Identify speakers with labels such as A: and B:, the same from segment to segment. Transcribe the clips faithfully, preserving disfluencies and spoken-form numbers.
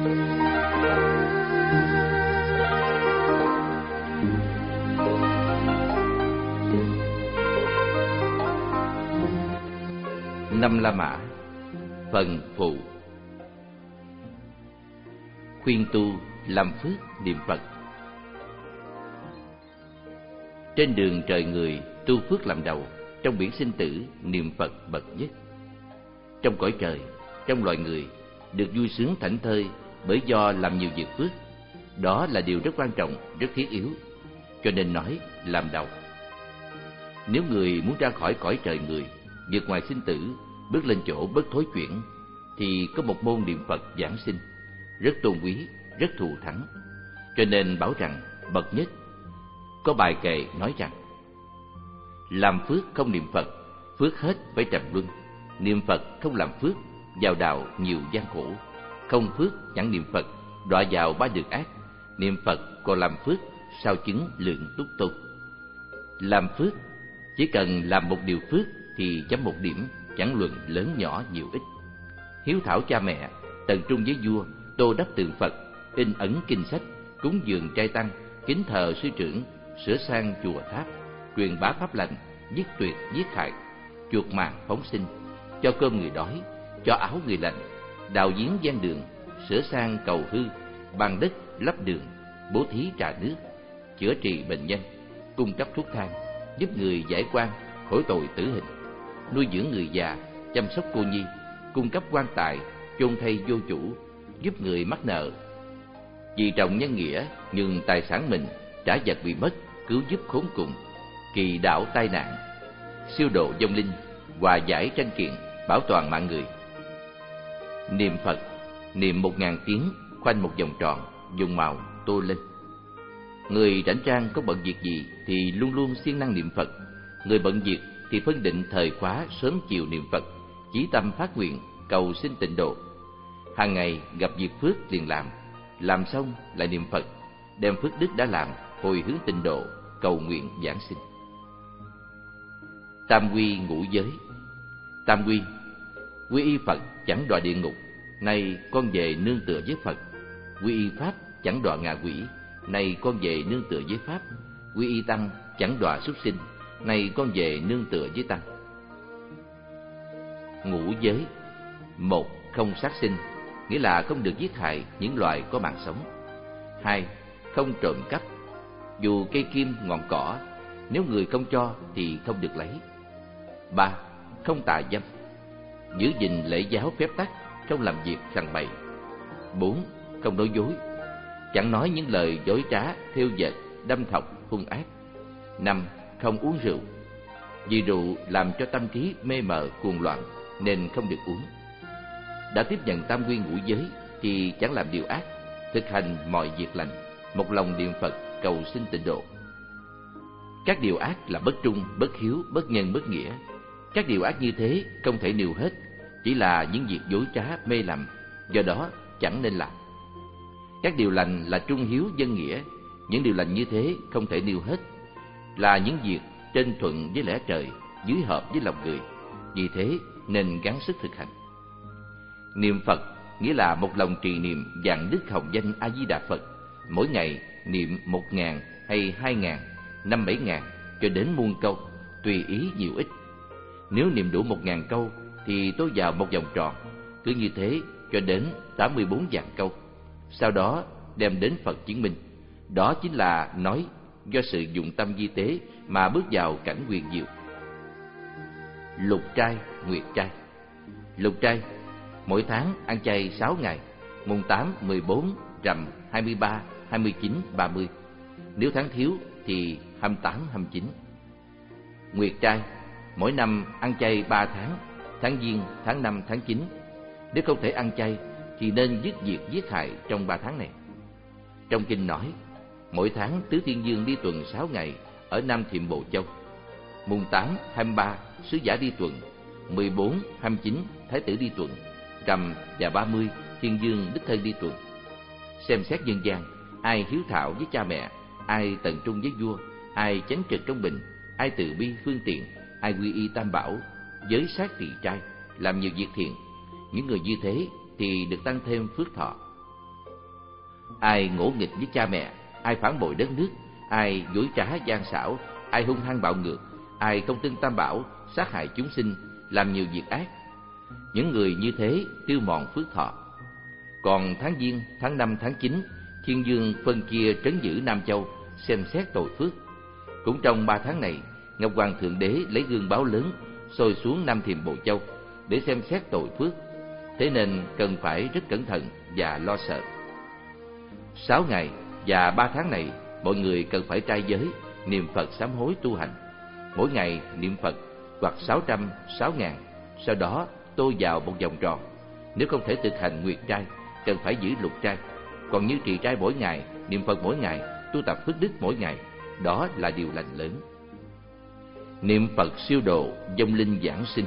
A: Năm La Mã. Phần phụ. Khuyên tu làm phước niệm Phật. Trên đường trời người, tu phước làm đầu, trong biển sinh tử niệm Phật bậc nhất. Trong cõi trời, trong loài người, được vui sướng thảnh thơi bởi do làm nhiều việc phước. Đó là điều rất quan trọng, rất thiết yếu, cho nên nói làm đầu. Nếu người muốn ra khỏi cõi trời người, vượt ngoài sinh tử, bước lên chỗ bất thối chuyển, thì có một môn niệm Phật giảng sinh, rất tôn quý, rất thù thắng. Cho nên bảo rằng bậc nhất. Có bài kệ nói rằng: làm phước không niệm Phật, phước hết phải trầm luân. Niệm Phật không làm phước, vào đạo nhiều gian khổ. Không phước chẳng niệm Phật, đọa vào ba đường ác. Niệm Phật còn làm phước, sao chứng lượng túc tôn. Làm phước, chỉ cần làm một điều phước thì chấm một điểm, chẳng luận lớn nhỏ nhiều ít. Hiếu thảo cha mẹ, tận trung với vua, tô đắp tượng Phật, in ấn kinh sách, cúng dường trai tăng, kính thờ sư trưởng, sửa sang chùa tháp, truyền bá pháp lành, giết tuyệt giết hại, chuộc mạng phóng sinh, cho cơm người đói, cho áo người lạnh, đào giếng gian đường, sửa sang cầu hư, bằng đất lấp đường, bố thí trà nước, chữa trị bệnh nhân, cung cấp thuốc thang, giúp người giải oan khỏi tội tử hình, nuôi dưỡng người già, chăm sóc cô nhi, cung cấp quan tài, chôn thây vô chủ, giúp người mắc nợ. Vì trọng nhân nghĩa, nhưng tài sản mình, trả vật bị mất, cứu giúp khốn cùng, kỳ đảo tai nạn, siêu độ vong linh, hòa giải tranh kiện, bảo toàn mạng người. Niệm Phật, niệm một ngàn tiếng, khoanh một vòng tròn, dùng màu tô lên. Người rảnh rang có bận việc gì thì luôn luôn siêng năng niệm Phật. Người bận việc thì phân định thời khóa sớm chiều niệm Phật, chí tâm phát nguyện, cầu xin tịnh độ. Hàng ngày gặp việc phước liền làm, làm xong lại niệm Phật, đem phước đức đã làm hồi hướng tịnh độ, cầu nguyện giảng sinh. Tam quy ngũ giới. Tam quy: quy y Phật chẳng đọa địa ngục, nay con về nương tựa với Phật. Quy y Pháp chẳng đọa ngạ quỷ, nay con về nương tựa với Pháp. Quy y Tăng chẳng đọa súc sinh, nay con về nương tựa với Tăng. Ngũ giới: một, không sát sinh, nghĩa là không được giết hại những loài có mạng sống. Hai, không trộm cắp, dù cây kim ngọn cỏ, nếu người không cho thì không được lấy. Ba, không tà dâm, giữ gìn lễ giáo phép tắc, không làm việc sằng bậy. Bốn, không nói dối, chẳng nói những lời dối trá, thêu dệt, đâm thọc, hung ác. Năm, không uống rượu, vì rượu làm cho tâm trí mê mờ cuồng loạn nên không được uống. Đã tiếp nhận tam quy ngũ giới thì chẳng làm điều ác, thực hành mọi việc lành, một lòng niệm Phật cầu xin tịnh độ. Các điều ác là bất trung, bất hiếu, bất nhân, bất nghĩa. Các điều ác như thế không thể nêu hết, chỉ là những việc dối trá mê lầm, do đó chẳng nên làm. Các điều lành là trung hiếu dân nghĩa, những điều lành như thế không thể nêu hết, là những việc trên thuận với lẽ trời, dưới hợp với lòng người, vì thế nên gắng sức thực hành. Niệm Phật nghĩa là một lòng trì niệm vạn đức hồng danh A Di Đà Phật, mỗi ngày niệm một ngàn hay hai ngàn, năm bảy ngàn cho đến muôn câu, tùy ý nhiều ít. Nếu niệm đủ một ngàn câu thì tôi vào một vòng tròn, cứ như thế cho đến tám mươi bốn vạn câu. Sau đó đem đến Phật chứng minh. Đó chính là nói do sự dụng tâm di tế mà bước vào cảnh huyền diệu. Lục trai, nguyệt trai. Lục trai: mỗi tháng ăn chay sáu ngày, mùng tám, mười bốn, rằm, hai mươi ba, hai mươi chín, ba mươi. Nếu tháng thiếu thì hai mươi tám, hai mươi chín. Nguyệt trai: mỗi năm ăn chay ba tháng, tháng Giêng, tháng năm, tháng chín. Nếu không thể ăn chay thì nên dứt việc giết hại trong ba tháng này. Trong kinh nói, mỗi tháng Tứ Thiên Dương đi tuần sáu ngày ở Nam Thiểm Bộ Châu. Mùng tám, hai mươi ba sứ giả đi tuần, mười bốn, hai mươi chín thái tử đi tuần, rằm và ba mươi Thiên Dương đích thân đi tuần. Xem xét nhân gian, ai hiếu thảo với cha mẹ, ai tận trung với vua, ai chánh trực trong bình, ai từ bi phương tiện, ai quy y tam bảo, giới sát trì trai, làm nhiều việc thiện, những người như thế thì được tăng thêm phước thọ. ai ngỗ nghịch với cha mẹ, ai phản bội đất nước, ai dối trá gian xảo, ai hung hăng bạo ngược, ai không tin Tam Bảo, sát hại chúng sinh, làm nhiều việc ác. Những người như thế tiêu mòn phước thọ. Còn tháng Giêng, tháng năm, tháng chín, Thiên Dương phân chia trấn giữ Nam Châu, xem xét tội phước. Cũng trong ba tháng này, Ngọc Hoàng Thượng Đế lấy gương báo lớn soi xuống Nam Thiềm Bồ Châu để xem xét tội phước. Thế nên cần phải rất cẩn thận và lo sợ. Sáu ngày và ba tháng này, mọi người cần phải trai giới, niệm Phật sám hối tu hành. Mỗi ngày niệm Phật hoặc sáu trăm, sáu ngàn, sau đó tô vào một vòng tròn. Nếu không thể thực hành nguyệt trai, cần phải giữ lục trai. Còn như trì trai mỗi ngày, niệm Phật mỗi ngày, tu tập phước đức mỗi ngày, đó là điều lành lớn. Niệm Phật siêu độ, vong linh giảng sinh.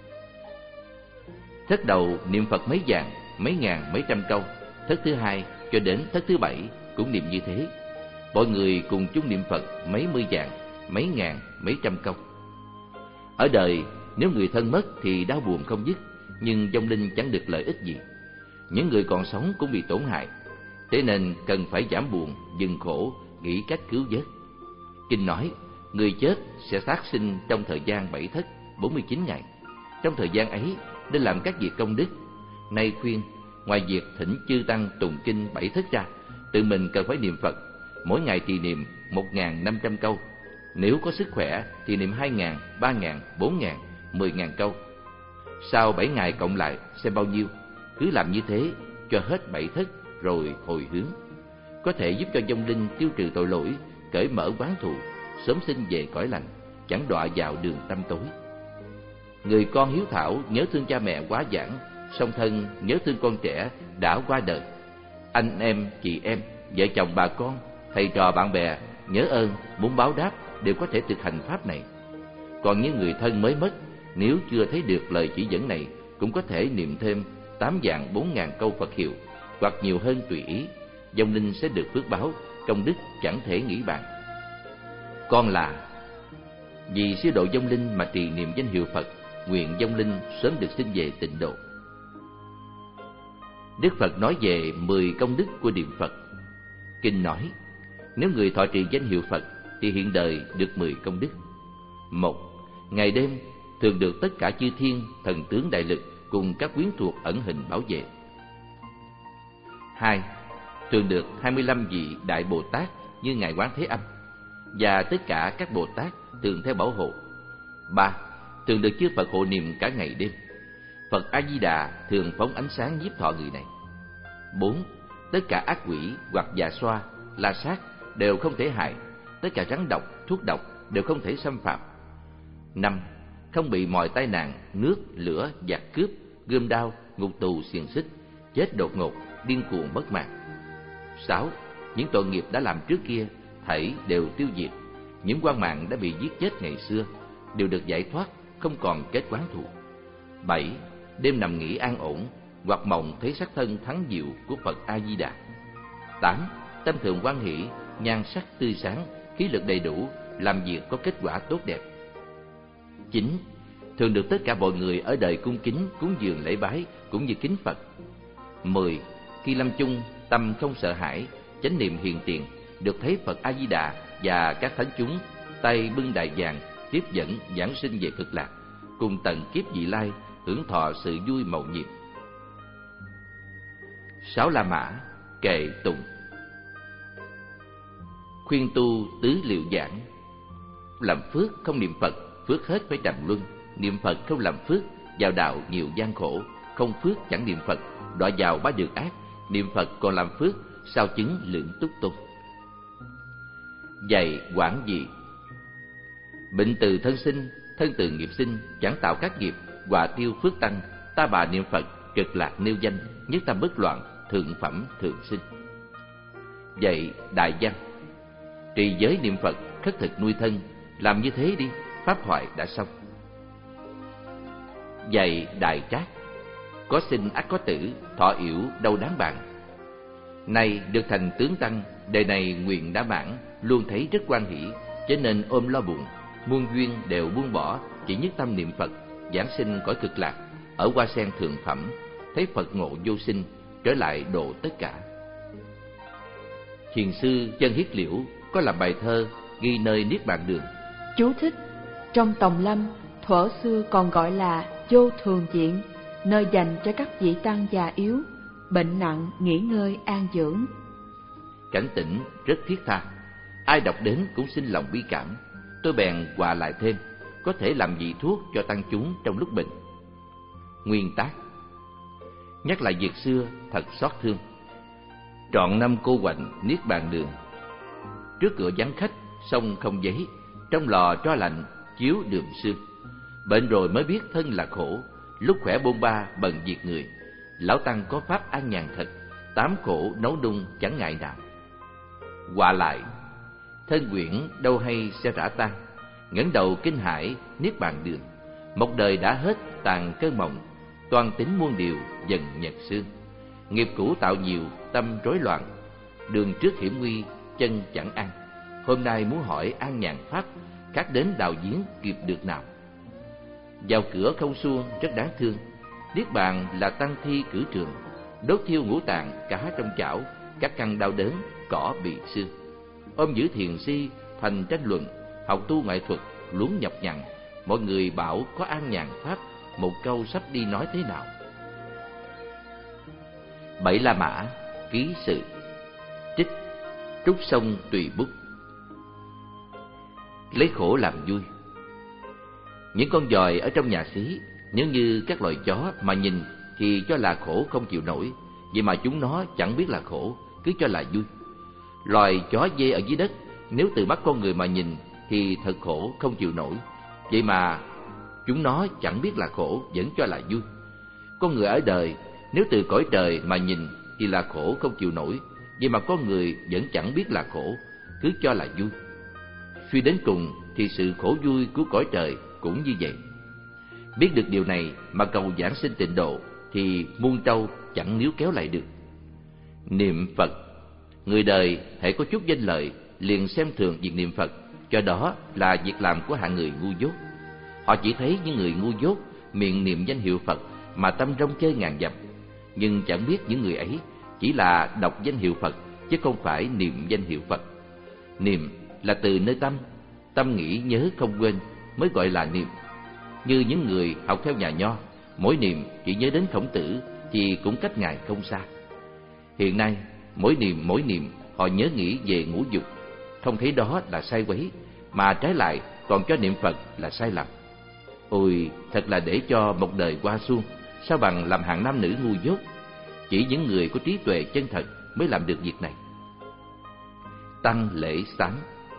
A: Thất đầu niệm Phật mấy vạn, mấy ngàn, mấy trăm câu. Thất thứ hai cho đến thất thứ bảy cũng niệm như thế. Mọi người cùng chung niệm Phật mấy mươi vạn, mấy ngàn, mấy trăm câu. Ở đời, nếu người thân mất thì đau buồn không dứt, nhưng vong linh chẳng được lợi ích gì. Những người còn sống cũng bị tổn hại. Thế nên cần phải giảm buồn, dừng khổ, nghĩ cách cứu vớt. Kinh nói, người chết sẽ sát sinh trong thời gian bảy thất, bốn mươi chín ngày. Trong thời gian ấy, nên làm các việc công đức. Nay khuyên, ngoài việc thỉnh chư tăng tụng kinh bảy thất ra, tự mình cần phải niệm Phật. Mỗi ngày thì niệm một nghìn năm trăm câu. Nếu có sức khỏe thì niệm hai nghìn, ba nghìn, bốn nghìn, mười nghìn câu. Sau bảy ngày cộng lại xem bao nhiêu. Cứ làm như thế cho hết bảy thất rồi hồi hướng. Có thể giúp cho vong linh tiêu trừ tội lỗi, cởi mở oán thù, sớm sinh về cõi lành, chẳng đọa vào đường tăm tối. Người con hiếu thảo nhớ thương cha mẹ quá giảng, song thân nhớ thương con trẻ đã qua đời. Anh em, chị em, vợ chồng bà con, thầy trò bạn bè nhớ ơn, muốn báo đáp đều có thể thực hành pháp này. Còn những người thân mới mất, nếu chưa thấy được lời chỉ dẫn này, cũng có thể niệm thêm tám vạn bốn ngàn câu Phật hiệu, hoặc nhiều hơn tùy ý. Vong linh sẽ được phước báo, công đức chẳng thể nghĩ bàn. Con là vì siêu độ vong linh mà trì niệm danh hiệu Phật, nguyện vong linh sớm được sinh về tịnh độ. Đức Phật nói về mười công đức của niệm Phật. Kinh nói, nếu người thọ trì danh hiệu Phật thì hiện đời được mười công đức. Một, ngày đêm thường được tất cả chư thiên, thần tướng đại lực cùng các quyến thuộc ẩn hình bảo vệ. Hai, thường được hai mươi lăm vị đại Bồ Tát như Ngài Quán Thế Âm và tất cả các Bồ Tát thường theo bảo hộ. Ba, thường được chư Phật hộ niệm cả ngày đêm. Phật A Di Đà thường phóng ánh sáng nhiếp thọ người này. Bốn, tất cả ác quỷ hoặc già xoa, la sát đều không thể hại. Tất cả rắn độc, thuốc độc đều không thể xâm phạm. Năm, không bị mọi tai nạn, nước, lửa, giặc cướp, gươm đao, ngục tù, xiềng xích, chết đột ngột, điên cuồng mất mạng. Sáu, những tội nghiệp đã làm trước kia thảy đều tiêu diệt. Những quan mạng đã bị giết chết ngày xưa đều được giải thoát, không còn kết oán thù. Bảy, đêm nằm nghỉ an ổn, hoặc mộng thấy sắc thân thắng diệu của Phật A Di Đà. Tám, tâm thường hoan hỷ, nhan sắc tươi sáng, khí lực đầy đủ, làm việc có kết quả tốt đẹp. Chín, thường được tất cả mọi người ở đời cung kính, cúng dường lễ bái cũng như kính Phật. Mười, khi lâm chung tâm không sợ hãi, chánh niệm hiền tiền, được thấy Phật A Di Đà và các thánh chúng tay bưng đài vàng tiếp dẫn giảng sinh về cực lạc, cùng tận kiếp vị lai hưởng thọ sự vui mầu nhiệm. Sáu La Mã kệ tụng. Khuyên tu tứ liệu giảng. Làm phước không niệm Phật, phước hết phải trầm luân. Niệm Phật không làm phước, vào đạo nhiều gian khổ. Không phước chẳng niệm Phật, đọa vào ba đường ác. Niệm Phật còn làm phước, sao chứng lượng túc tôn. Dạy quảng dị. Bệnh từ thân sinh, thân từ nghiệp sinh, chẳng tạo các nghiệp, hòa tiêu phước tăng. Ta bà niệm Phật, cực lạc nêu danh, nhất tâm bất loạn, thượng phẩm thường sinh. Dạy đại văn. Trì giới niệm Phật, khất thực nuôi thân, làm như thế đi, pháp thoại đã xong. Dạy đại trác. Có sinh ắt có tử, thọ yểu đâu đáng bàn. Này được thành tướng tăng, đời này nguyện đã mãn, luôn thấy rất quan hỷ, cho nên ôm lo buồn, muôn duyên đều buông bỏ, chỉ nhất tâm niệm Phật, giảng sinh cõi cực lạc, ở hoa sen thượng phẩm, thấy Phật ngộ vô sinh, trở lại độ tất cả. Thiền sư Chân Hiết Liễu có làm bài thơ ghi nơi Niết Bàn Đường.
B: Chú thích: trong Tòng Lâm, thuở xưa còn gọi là Vô Thường Viện, nơi dành cho các vị tăng già yếu, bệnh nặng nghỉ ngơi an dưỡng.
A: Cảnh tỉnh rất thiết tha, ai đọc đến cũng sinh lòng bi cảm. Tôi bèn họa lại thêm, có thể làm vị thuốc cho tăng chúng trong lúc bệnh. Nguyên tác: nhắc lại việc xưa thật xót thương. Trọn năm cô quạnh Niết Bàn Đường, trước cửa vắng khách sông không giấy, trong lò tro lạnh chiếu đường sương. Bệnh rồi mới biết thân là khổ, lúc khỏe bôn ba bần việc người. Lão tăng có pháp an nhàn thật, tám khổ nấu nung chẳng ngại nào. Họa lại: thân quyển đâu hay sẽ rã tan, ngẩng đầu kinh hãi Niết Bàn Đường. Một đời đã hết tàn cơn mộng, toan tính muôn điều dần nhật sương. Nghiệp cũ tạo nhiều tâm rối loạn, đường trước hiểm nguy chân chẳng an. Hôm nay muốn hỏi an nhàn pháp, khác đến đào giếng kịp được nào. Vào cửa không suông rất đáng thương, Niết Bàn là tăng thi cử trường. Đốt thiêu ngũ tạng cá trong chảo, các căn đau đớn cỏ bị xương. Ôm giữ thiền si thành tranh luận, học tu ngoại thuật luống nhọc nhằn. Mọi người bảo có an nhàn pháp, một câu sắp đi nói thế nào. Bảy La Mã ký sự. Trích Trúc Sông Tùy Bút. Lấy khổ làm vui. Những con giòi ở trong nhà xí, nếu như các loài chó mà nhìn thì cho là khổ không chịu nổi, vậy mà chúng nó chẳng biết là khổ, cứ cho là vui. Loài chó dê ở dưới đất, nếu từ mắt con người mà nhìn thì thật khổ không chịu nổi, vậy mà chúng nó chẳng biết là khổ, vẫn cho là vui. Con người ở đời, nếu từ cõi trời mà nhìn thì là khổ không chịu nổi, vậy mà con người vẫn chẳng biết là khổ, cứ cho là vui. Suy đến cùng thì sự khổ vui của cõi trời cũng như vậy. Biết được điều này mà cầu giảng sinh tịnh độ thì muôn trâu chẳng níu kéo lại được. Niệm Phật. Người đời hễ có chút danh lợi liền xem thường việc niệm Phật, cho đó là việc làm của hạng người ngu dốt. Họ chỉ thấy những người ngu dốt miệng niệm danh hiệu Phật mà tâm rong chơi ngàn dặm, nhưng chẳng biết những người ấy chỉ là đọc danh hiệu Phật chứ không phải niệm danh hiệu Phật. Niệm là từ nơi tâm, tâm nghĩ nhớ không quên mới gọi là niệm. Như những người học theo nhà Nho, mỗi niệm chỉ nhớ đến Khổng Tử thì cũng cách ngài không xa. Hiện nay mỗi niệm mỗi niệm họ nhớ nghĩ về ngũ dục, không thấy đó là sai quấy, mà trái lại còn cho niệm Phật là sai lầm. Ôi, thật là để cho một đời qua suông, sao bằng làm hạng nam nữ ngu dốt. Chỉ những người có trí tuệ chân thật mới làm được việc này. Tăng lễ sám.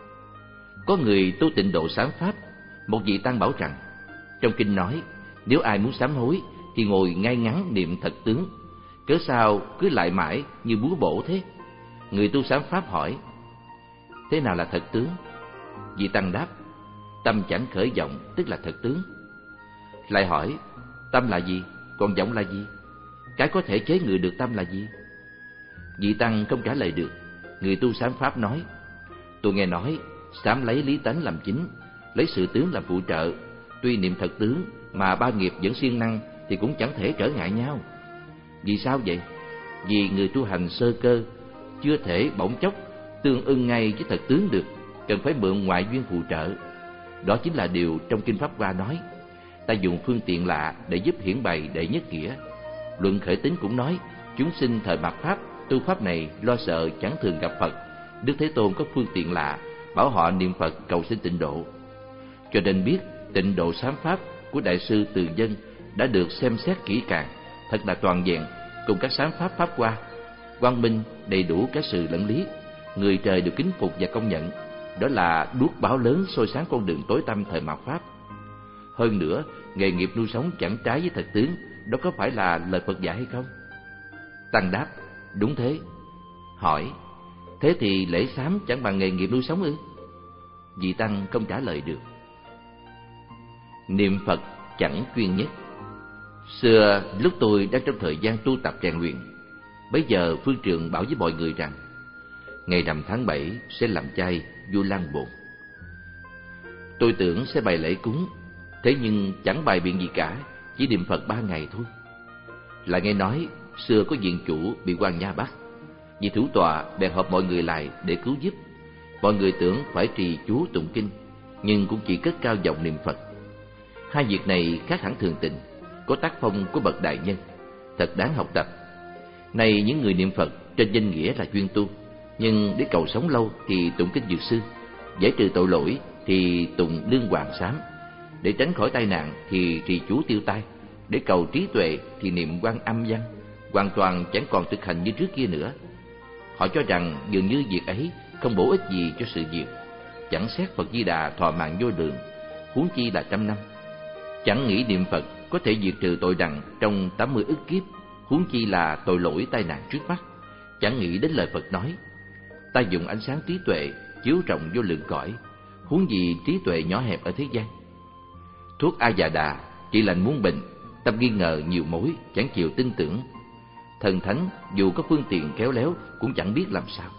A: Có người tu tịnh độ sám pháp, một vị tăng bảo rằng trong kinh nói nếu ai muốn sám hối thì ngồi ngay ngắn niệm thật tướng, cớ sao cứ lại mãi như búa bổ thế? Người tu sám pháp hỏi: thế nào là thật tướng? Vị tăng đáp: tâm chẳng khởi vọng tức là thật tướng. Lại hỏi: tâm là gì, còn vọng là gì? Cái có thể chế ngự được tâm là gì? Vị tăng không trả lời được. Người tu sám pháp nói: tôi nghe nói sám lấy lý tánh làm chính, lấy sự tướng làm phụ trợ. Tuy niệm thật tướng mà ba nghiệp vẫn siêng năng thì cũng chẳng thể trở ngại nhau. Vì sao vậy? Vì người tu hành sơ cơ chưa thể bỗng chốc tương ưng ngay với thật tướng được, cần phải mượn ngoại duyên phụ trợ. Đó chính là điều trong Kinh Pháp Hoa nói: ta dùng phương tiện lạ để giúp hiển bày đệ nhất nghĩa. Luận Khởi Tín cũng nói: chúng sinh thời mạt Pháp tu pháp này lo sợ chẳng thường gặp Phật. Đức Thế Tôn có phương tiện lạ bảo họ niệm Phật cầu sinh tịnh độ. Cho nên biết tịnh độ sám pháp của Đại sư Từ Dân đã được xem xét kỹ càng, thật là toàn vẹn, cùng các sám pháp Pháp Hoa, quang minh đầy đủ cả sự lẫn lý. Người trời đều kính phục và công nhận. Đó là đuốc báo lớn soi sáng con đường tối tăm thời mạt Pháp. Hơn nữa, nghề nghiệp nuôi sống chẳng trái với thật tướng, đó có phải là lời Phật dạy hay không? Tăng đáp: đúng thế. Hỏi: thế thì lễ sám chẳng bằng nghề nghiệp nuôi sống ư? Vị tăng không trả lời được. Niệm Phật chẳng chuyên nhất. Xưa lúc tôi đang trong thời gian tu tập rèn luyện, bấy giờ phương trượng bảo với mọi người rằng ngày rằm tháng bảy sẽ làm chay Vu Lan Bồn. Tôi tưởng sẽ bày lễ cúng, thế nhưng chẳng bày biện gì cả, chỉ niệm Phật ba ngày thôi. Lại nghe nói xưa có viện chủ bị quan nha bắt, Vì thủ tọa bèn họp mọi người lại để cứu giúp. Mọi người tưởng phải trì chú tụng kinh, nhưng cũng chỉ cất cao giọng niệm Phật. Hai việc này khác hẳn thường tình, có tác phong của bậc đại nhân, thật đáng học tập. Này những người niệm Phật trên danh nghĩa là chuyên tu, nhưng để cầu sống lâu thì tụng kinh Dược Sư, giải trừ tội lỗi thì tụng Lương Hoàng Sám, để tránh khỏi tai nạn thì trì chú Tiêu Tai, để cầu trí tuệ thì niệm Quan Âm Văn, hoàn toàn chẳng còn thực hành như trước kia nữa. Họ cho rằng dường như việc ấy không bổ ích gì cho sự việc, chẳng xét Phật Di Đà thọ mạng vô lượng, huống chi là trăm năm. Chẳng nghĩ niệm Phật có thể diệt trừ tội nặng trong tám mươi ức kiếp, huống chi là tội lỗi tai nạn trước mắt. Chẳng nghĩ đến lời Phật nói, ta dùng ánh sáng trí tuệ chiếu rộng vô lượng cõi, huống gì trí tuệ nhỏ hẹp ở thế gian. Thuốc A Già Đà chỉ lành muốn bệnh, tâm nghi ngờ nhiều mối, chẳng chịu tin tưởng. Thần thánh dù có phương tiện khéo léo cũng chẳng biết làm sao.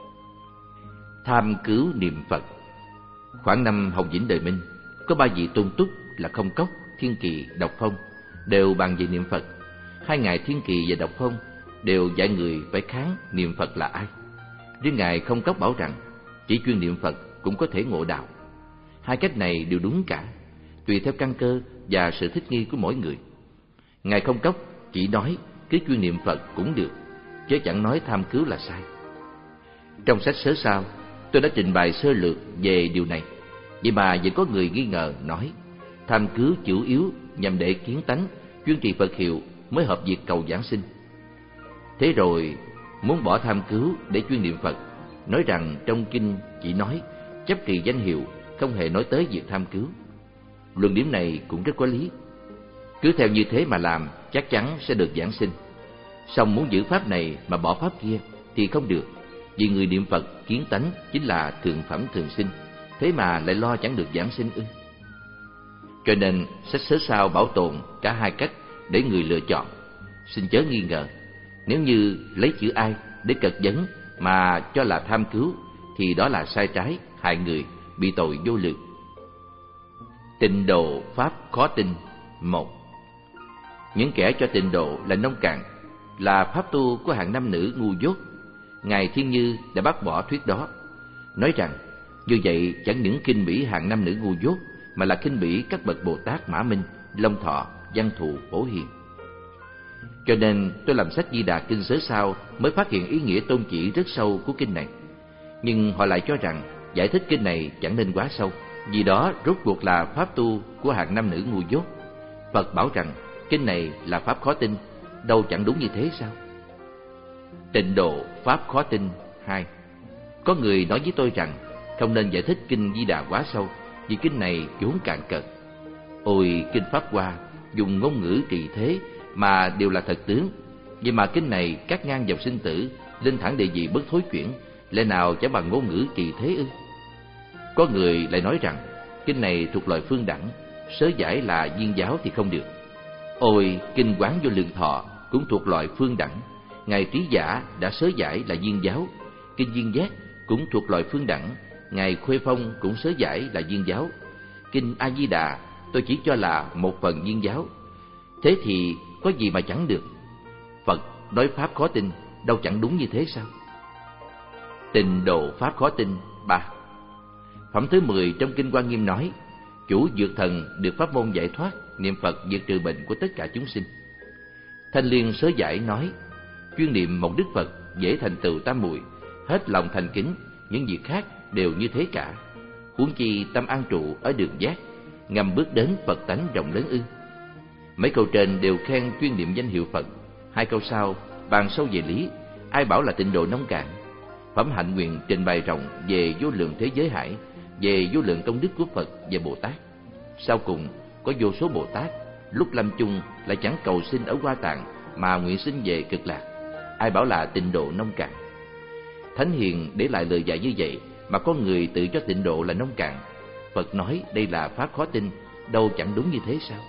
A: Tham cứu niệm Phật. Khoảng năm Hồng Vĩnh Đời Minh, có ba vị tôn túc là Không Cốc, Thiên Kỳ, Độc Phong đều bàn về niệm Phật. Hai ngài Thiên Kỳ và Độc Phong đều dạy người phải kháng niệm Phật là ai. Riêng ngài Không Cốc bảo rằng chỉ chuyên niệm Phật cũng có thể ngộ đạo. Hai cách này đều đúng cả, tùy theo căn cơ và sự thích nghi của mỗi người. Ngài Không Cốc chỉ nói cứ chuyên niệm Phật cũng được, chứ chẳng nói tham cứu là sai. Trong sách Sớ Sao, tôi đã trình bày sơ lược về điều này, vậy mà vẫn có người nghi ngờ nói tham cứu chủ yếu nhằm để kiến tánh, chuyên trì Phật hiệu mới hợp việc cầu giảng sinh. Thế rồi muốn bỏ tham cứu để chuyên niệm Phật, nói rằng trong kinh chỉ nói chấp trì danh hiệu, không hề nói tới việc tham cứu. Luận điểm này cũng rất có lý. Cứ theo như thế mà làm, chắc chắn sẽ được giảng sinh. Song muốn giữ pháp này mà bỏ pháp kia thì không được, vì người niệm Phật kiến tánh chính là thượng phẩm thường sinh, thế mà lại lo chẳng được giảng sinh ư? Cho nên sách Sớ Sao bảo tồn cả hai cách để người lựa chọn. Xin chớ nghi ngờ, nếu như lấy chữ ai để cật vấn mà cho là tham cứu thì đó là sai trái, hại người, bị tội vô lượng. Tịnh độ pháp khó tin. Một, những kẻ cho tịnh độ là nông cạn, là pháp tu của hạng nam nữ ngu dốt. Ngài Thiên Như đã bác bỏ thuyết đó, nói rằng như vậy chẳng những khinh bỉ hạng nam nữ ngu dốt, mà là khinh bỉ các bậc Bồ Tát Mã Minh, Long Thọ, Văn Thù, Phổ Hiền. Cho nên tôi làm sách Di Đà Kinh Sớ Sao mới phát hiện ý nghĩa tôn chỉ rất sâu của kinh này. Nhưng họ lại cho rằng giải thích kinh này chẳng nên quá sâu, vì đó rốt cuộc là pháp tu của hạng nam nữ ngu dốt. Phật bảo rằng kinh này là pháp khó tin, đâu chẳng đúng như thế sao? Tịnh độ pháp khó tin. Hai, có người nói với tôi rằng không nên giải thích kinh Di Đà quá sâu, vì kinh này vốn cạn cợt. Ôi, kinh Pháp Hoa dùng ngôn ngữ trì thế mà đều là thật tướng, vậy mà kinh này cắt ngang dòng sinh tử, lên thẳng địa vị bất thối chuyển, lẽ nào chẳng bằng ngôn ngữ trì thế ư? Có người lại nói rằng kinh này thuộc loại phương đẳng, sớ giải là viên giáo thì không được. Ôi, kinh Quán Vô Lượng Thọ cũng thuộc loại phương đẳng, ngài Trí Giả đã sớ giải là viên giáo. Kinh Viên Giác cũng thuộc loại phương đẳng, ngài Khuê Phong cũng sớ giải là viên giáo. Kinh A Di Đà tôi chỉ cho là một phần viên giáo. Thế thì có gì mà chẳng được? Phật nói pháp khó tin, đâu chẳng đúng như thế sao? Tịnh độ pháp khó tin. Ba, phẩm thứ mười trong kinh Quan Nghiêm nói chủ dược thần được pháp môn giải thoát, niệm Phật diệt trừ bệnh của tất cả chúng sinh. Thanh Liên sớ giải nói chuyên niệm một Đức Phật dễ thành tựu tam muội, hết lòng thành kính, những việc khác đều như thế cả. Huống chi tâm an trụ ở đường giác, ngầm bước đến Phật tánh rộng lớn ư? Mấy câu trên đều khen chuyên niệm danh hiệu Phật, hai câu sau bàn sâu về lý, ai bảo là tịnh độ nông cạn. Phẩm hạnh nguyện trình bày rộng về vô lượng thế giới hải, về vô lượng công đức của Phật và Bồ Tát. Sau cùng có vô số Bồ Tát lúc lâm chung lại chẳng cầu sinh ở Hoa Tạng mà nguyện sinh về Cực Lạc, ai bảo là tịnh độ nông cạn. Thánh hiền để lại lời dạy như vậy mà có người tự cho tịnh độ là nông cạn. Phật nói đây là pháp khó tin, đâu chẳng đúng như thế sao?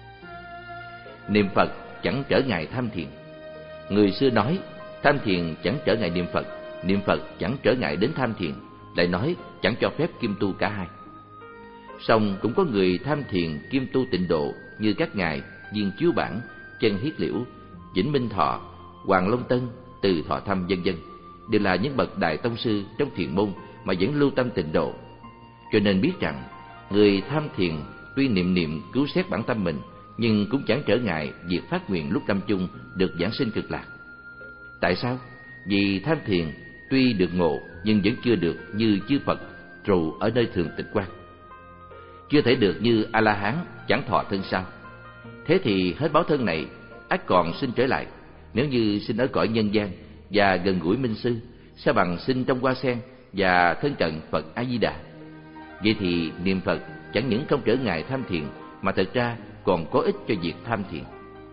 A: Niệm Phật chẳng trở ngại tham thiền. Người xưa nói tham thiền chẳng trở ngại niệm Phật, niệm Phật chẳng trở ngại đến tham thiền, lại nói chẳng cho phép kiêm tu cả hai. Song cũng có người tham thiền kiêm tu tịnh độ như các ngài Viên Chiếu Bản, Chân Hiết Liễu, Vĩnh Minh Thọ, Hoàng Long Tân, Từ Thọ Thâm vân vân. đều là những bậc đại tông sư trong thiền môn mà vẫn lưu tâm tịnh độ. Cho nên biết rằng người tham thiền tuy niệm niệm cứu xét bản tâm mình, nhưng cũng chẳng trở ngại việc phát nguyện lúc lâm chung được giảng sinh cực lạc. Tại sao? Vì tham thiền tuy được ngộ nhưng vẫn chưa được như chư Phật trụ ở nơi thường tịch quan, chưa thể được như A La Hán chẳng thọ thân sau. Thế thì hết báo thân này, ắt còn sinh trở lại. Nếu như sinh ở cõi nhân gian và gần gũi minh sư, sao bằng sinh trong hoa sen và thân cận Phật A Di Đà? Vậy thì niệm Phật chẳng những không trở ngại tham thiền, mà thật ra còn có ích cho việc tham thiền.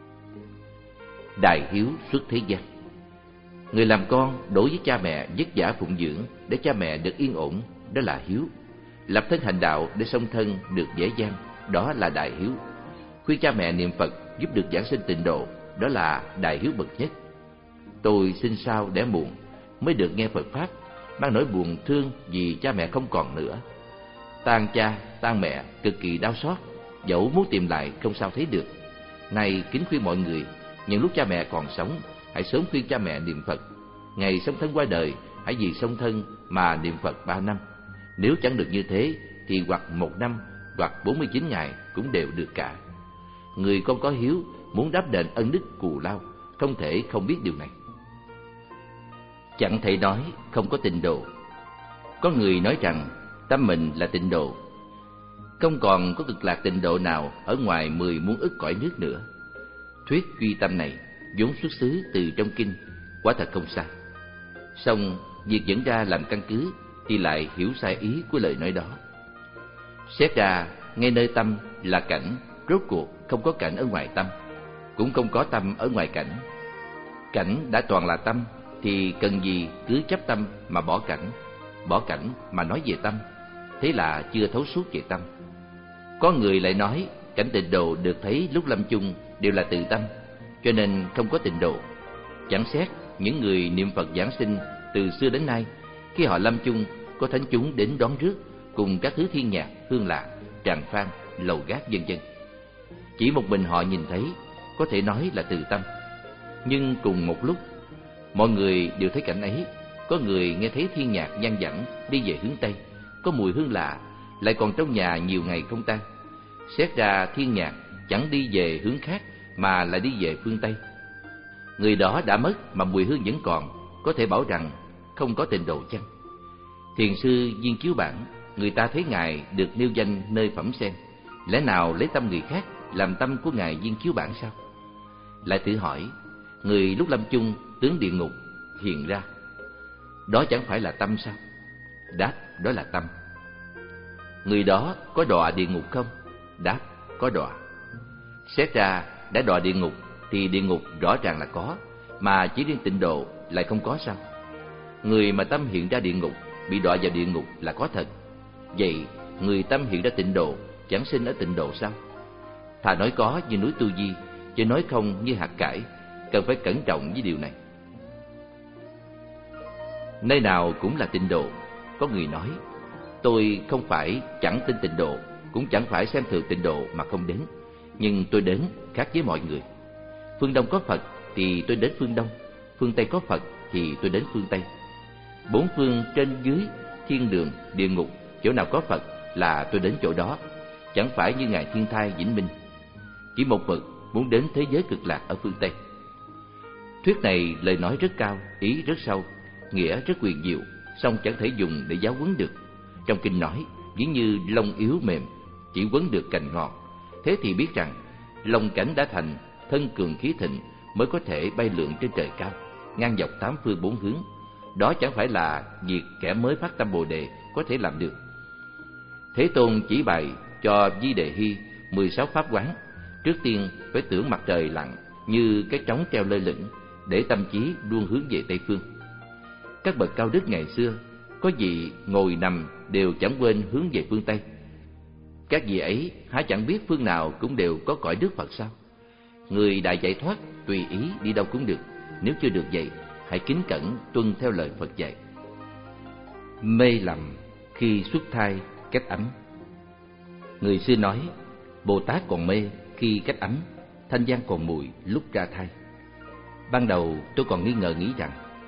A: Đại hiếu xuất thế gian. Người làm con đối với cha mẹ vất vả phụng dưỡng để cha mẹ được yên ổn, đó là hiếu. Lập thân hành đạo để song thân được dễ dàng, đó là đại hiếu. Khuyên cha mẹ niệm Phật giúp được giảng sinh tịnh độ, đó là đại hiếu bậc nhất. Tôi sinh sau đẻ muộn mới được nghe Phật pháp, mang nỗi buồn thương vì cha mẹ không còn nữa. Tang cha tang mẹ cực kỳ đau xót, dẫu muốn tìm lại không sao thấy được. Nay kính khuyên mọi người, những lúc cha mẹ còn sống, hãy sớm khuyên cha mẹ niệm Phật. Ngày song thân qua đời, hãy vì song thân mà niệm Phật ba năm. Nếu chẳng được như thế thì hoặc một năm hoặc bốn mươi chín ngày cũng đều được cả. Người con có hiếu muốn đáp đền ân đức cù lao, không thể không biết điều này. Chẳng thể nói không có tịnh độ. Có người nói rằng tâm mình là tịnh độ, không còn có cực lạc tịnh độ nào ở ngoài mười muôn ức cõi nước nữa. Thuyết duy tâm này vốn xuất xứ từ trong kinh, quả thật không sai. Song việc dẫn ra làm căn cứ thì lại hiểu sai ý của lời nói đó. Xét ra ngay nơi tâm là cảnh, rốt cuộc không có cảnh ở ngoài tâm, cũng không có tâm ở ngoài cảnh. Cảnh đã toàn là tâm thì cần gì cứ chấp tâm mà bỏ cảnh, bỏ cảnh mà nói về tâm, thế là chưa thấu suốt về tâm. Có người lại nói cảnh tịnh độ được thấy lúc lâm chung đều là từ tâm, cho nên không có tịnh độ. Chẳng xét những người niệm Phật giảng sinh từ xưa đến nay, khi họ lâm chung có thánh chúng đến đón rước cùng các thứ thiên nhạc, hương lạc, tràng phan, lầu gác vân vân. Chỉ một mình họ nhìn thấy, có thể nói là từ tâm. Nhưng cùng một lúc, mọi người đều thấy cảnh ấy. Có người nghe thấy thiên nhạc vang vẳng đi về hướng Tây, có mùi hương lạ, lại còn trong nhà nhiều ngày không tan. Xét ra thiên nhạc chẳng đi về hướng khác mà lại đi về phương Tây. Người đó đã mất mà mùi hương vẫn còn, có thể bảo rằng không có tịnh độ chăng? Thiền sư Viên Chiếu Bản, người ta thấy ngài được nêu danh nơi phẩm sen, lẽ nào lấy tâm người khác làm tâm của ngài Viên Chiếu Bản sao? Lại thử hỏi, người lúc lâm chung tướng địa ngục hiện ra, đó chẳng phải là tâm sao? Đáp, đó là tâm. Người đó có đọa địa ngục không? Đáp, có đọa. Xét ra đã đọa địa ngục thì địa ngục rõ ràng là có, mà chỉ riêng tịnh độ lại không có sao? Người mà tâm hiện ra địa ngục bị đọa vào địa ngục là có thật. Vậy người tâm hiện ra tịnh độ chẳng sinh ở tịnh độ sao? Thà nói có như núi Tu Di, chứ nói không như hạt cải. Cần phải cẩn trọng với điều này. Nơi nào cũng là tịnh độ. Có người nói, tôi không phải chẳng tin tịnh độ, cũng chẳng phải xem thường tịnh độ mà không đến, nhưng tôi đến khác với mọi người. Phương Đông có Phật thì tôi đến phương Đông, phương Tây có Phật thì tôi đến phương Tây. Bốn phương trên dưới, thiên đường, địa ngục, chỗ nào có Phật là tôi đến chỗ đó, chẳng phải như ngài Thiên Thai Vĩnh Minh. Chỉ một bậc muốn đến thế giới cực lạc ở phương Tây. Thuyết này lời nói rất cao, ý rất sâu, nghĩa rất quyền diệu, song chẳng thể dùng để giáo huấn được. Trong kinh nói, ví như lông yếu mềm, chỉ quấn được cành ngọt. Thế thì biết rằng, lòng cảnh đã thành, thân cường khí thịnh mới có thể bay lượn trên trời cao, ngang dọc tám phương bốn hướng. Đó chẳng phải là việc kẻ mới phát tâm Bồ Đề có thể làm được. Thế Tôn chỉ bày cho Di Đề Hy mười sáu pháp quán. Trước tiên phải tưởng mặt trời lặn như cái trống treo lơ lửng, để tâm trí luôn hướng về Tây phương. Các bậc cao đức ngày xưa, có vị ngồi nằm đều chẳng quên hướng về phương Tây. Các vị ấy há chẳng biết phương nào cũng đều có cõi Đức Phật sao? Người đại giải thoát tùy ý đi đâu cũng được. Nếu chưa được vậy, hãy kính cẩn tuân theo lời Phật dạy. Mê lầm khi xuất thai cách ấm. Người xưa nói, Bồ Tát còn mê khi cách ấm, Thanh Văn còn mùi lúc ra thai. Ban đầu tôi còn nghi ngờ nghĩ rằng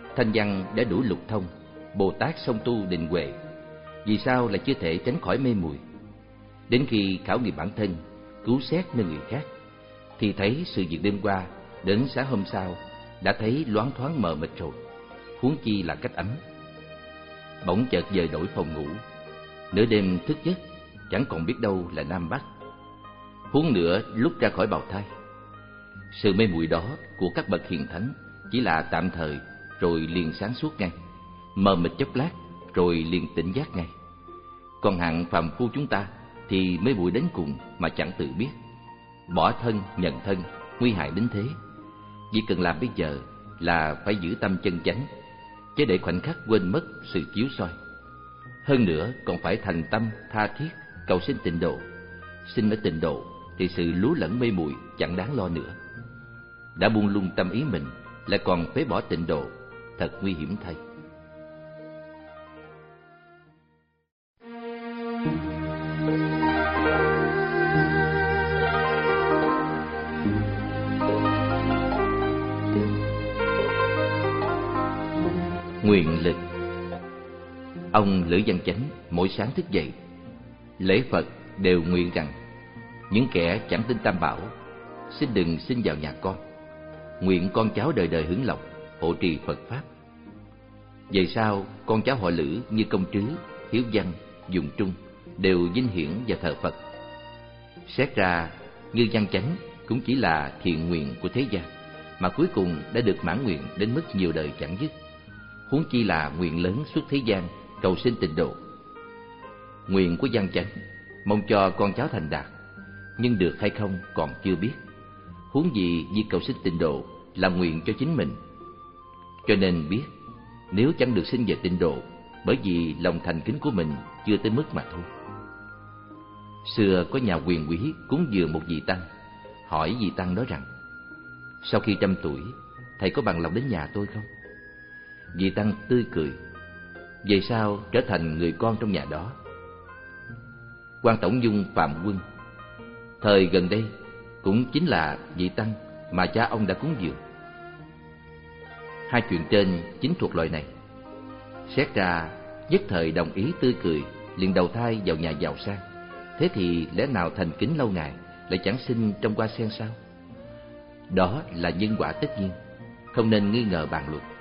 A: Thanh văn đã đủ lục thông, Bồ Tát song tu định huệ, vì sao lại chưa thể tránh khỏi mê muội? Đến khi khảo nghiệm bản thân, cứu xét nơi người khác, thì thấy sự việc đêm qua đến sáng hôm sau đã thấy loáng thoáng mờ mịt rồi, huống chi là cách ấm. Bỗng chợt dời đổi phòng ngủ, nửa đêm thức giấc chẳng còn biết đâu là nam bắc, huống nữa lúc ra khỏi bào thai. Sự mê muội đó của các bậc hiền thánh chỉ là tạm thời, rồi liền sáng suốt ngay, mờ mịt chốc lát rồi liền tỉnh giác ngay. Còn hạng phàm phu chúng ta thì mê muội đến cùng mà chẳng tự biết, bỏ thân nhận thân, nguy hại đến thế. Việc cần làm bây giờ là phải giữ tâm chân chánh, chứ để khoảnh khắc quên mất sự chiếu soi. Hơn nữa còn phải thành tâm tha thiết cầu xin tịnh độ. Xin ở tịnh độ thì sự lú lẫn mê muội chẳng đáng lo nữa. Đã buông lung tâm ý mình lại còn phế bỏ tịnh độ, thật nguy hiểm thay. Nguyện lực. Ông Lữ Văn Chánh mỗi sáng thức dậy, lễ Phật đều nguyện rằng: những kẻ chẳng tin Tam Bảo, xin đừng xin vào nhà con. Nguyện con cháu đời đời hưởng lộc, hộ trì Phật Pháp. Vậy sao con cháu họ Lữ như Công Trứ, Hiếu Văn, Dùng Trung đều vinh hiển và thờ Phật? Xét ra, Như Văn Chánh cũng chỉ là thiện nguyện của thế gian, mà cuối cùng đã được mãn nguyện đến mức nhiều đời chẳng dứt. Huống chi là nguyện lớn suốt thế gian cầu xin tịnh độ. Nguyện của Văn Chánh mong cho con cháu thành đạt, nhưng được hay không còn chưa biết. Huống gì việc cầu xin tịnh độ là nguyện cho chính mình. Cho nên biết, nếu chẳng được sinh về tịnh độ, bởi vì lòng thành kính của mình chưa tới mức mà thôi. Xưa có nhà quyền quý cúng dường một vị tăng, hỏi vị tăng nói rằng: sau khi trăm tuổi, thầy có bằng lòng đến nhà tôi không? Vị tăng tươi cười: về sau trở thành người con trong nhà đó. Quan Tổng Dung Phạm Quân thời gần đây cũng chính là vị tăng mà cha ông đã cúng dường. Hai chuyện trên chính thuộc loại này. Xét ra nhất thời đồng ý tươi cười, liền đầu thai vào nhà giàu sang. Thế thì lẽ nào thành kính lâu ngày lại chẳng sinh trong hoa sen sao? Đó là nhân quả tất nhiên, không nên nghi ngờ bàn luận.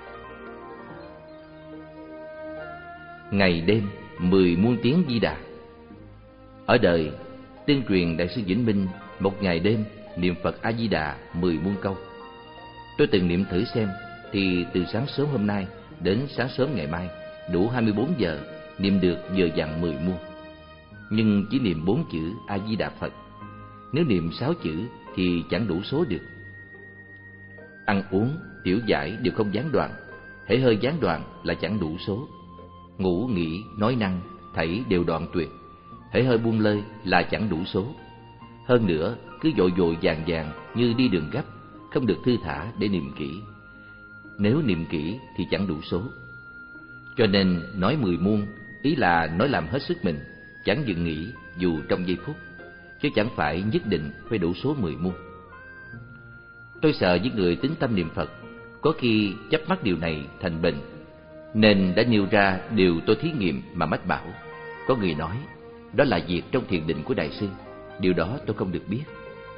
A: Ngày đêm mười muôn tiếng Di Đà. Ở đời, tương truyền Đại sư Vĩnh Minh một ngày đêm niệm Phật A Di Đà mười muôn câu. Tôi từng niệm thử xem, thì từ sáng sớm hôm nay đến sáng sớm ngày mai đủ hai mươi bốn giờ niệm được vừa vặn mười muôn. Nhưng chỉ niệm bốn chữ A Di Đà Phật. Nếu niệm sáu chữ thì chẳng đủ số được. Ăn uống, tiểu giải đều không gián đoạn, hễ hơi gián đoạn là chẳng đủ số. Ngủ nghỉ, nói năng, thảy đều đoạn tuyệt, hễ hơi buông lơi là chẳng đủ số. Hơn nữa, cứ vội vội vàng vàng như đi đường gấp, không được thư thả để niệm kỹ. Nếu niệm kỹ thì chẳng đủ số. Cho nên nói mười muôn, ý là nói làm hết sức mình, chẳng dừng nghỉ dù trong giây phút, chứ chẳng phải nhất định phải đủ số mười muôn. Tôi sợ với người tín tâm niệm Phật có khi chấp mắc điều này thành bệnh, nên đã nêu ra điều tôi thí nghiệm mà mách bảo. Có người nói đó là việc trong thiền định của Đại sư, điều đó tôi không được biết.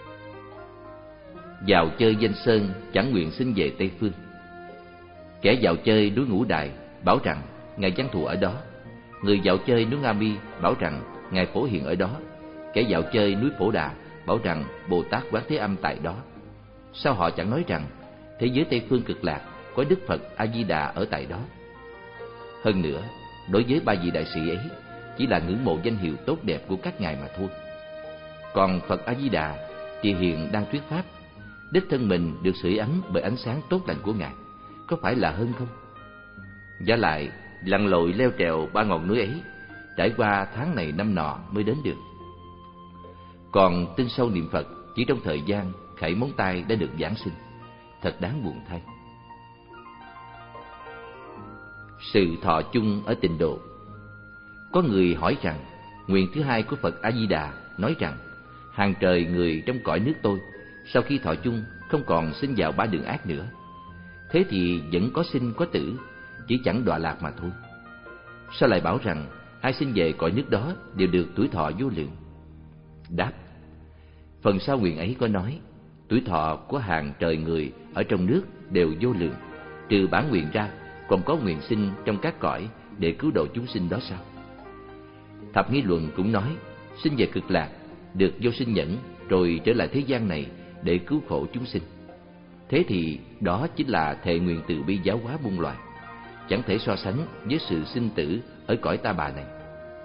A: Vào chơi Danh Sơn chẳng nguyện xin về Tây Phương. Kẻ vào chơi núi Ngũ Đài bảo rằng Ngài Văn Thù ở đó. Người vào chơi núi Nga Mi bảo rằng Ngài Phổ Hiền ở đó. Kẻ vào chơi núi Phổ Đà bảo rằng Bồ Tát Quán Thế Âm tại đó. Sao họ chẳng nói rằng thế giới Tây Phương Cực Lạc có Đức Phật A Di Đà ở tại đó? Hơn nữa, đối với ba vị đại sĩ ấy chỉ là ngưỡng mộ danh hiệu tốt đẹp của các ngài mà thôi. Còn Phật A Di Đà thì hiện đang thuyết pháp, đích thân mình được sưởi ấm bởi ánh sáng tốt lành của ngài, có phải là hơn không? Vả lại lặn lội leo trèo ba ngọn núi ấy, trải qua tháng này năm nọ mới đến được. Còn tinh sâu niệm Phật chỉ trong thời gian khẩy móng tay đã được giáng sinh, thật đáng buồn thay. Sự thọ chung ở tịnh độ. Có người hỏi rằng nguyện thứ hai của Phật A Di Đà nói rằng hàng trời người trong cõi nước tôi sau khi thọ chung không còn sinh vào ba đường ác nữa. thế thì vẫn có sinh có tử, chỉ chẳng đọa lạc mà thôi. Sao lại bảo rằng ai sinh về cõi nước đó đều được tuổi thọ vô lượng? Đáp: phần sau nguyện ấy có nói, tuổi thọ của hàng trời người ở trong nước đều vô lượng, trừ bản nguyện ra còn có nguyện sinh trong các cõi để cứu độ chúng sinh đó sao? Thập Nghi Luận cũng nói, sinh về Cực Lạc được vô sinh nhẫn, rồi trở lại thế gian này để cứu khổ chúng sinh. Thế thì đó chính là thệ nguyện từ bi giáo hóa muôn loài, chẳng thể so sánh với sự sinh tử ở cõi ta bà này.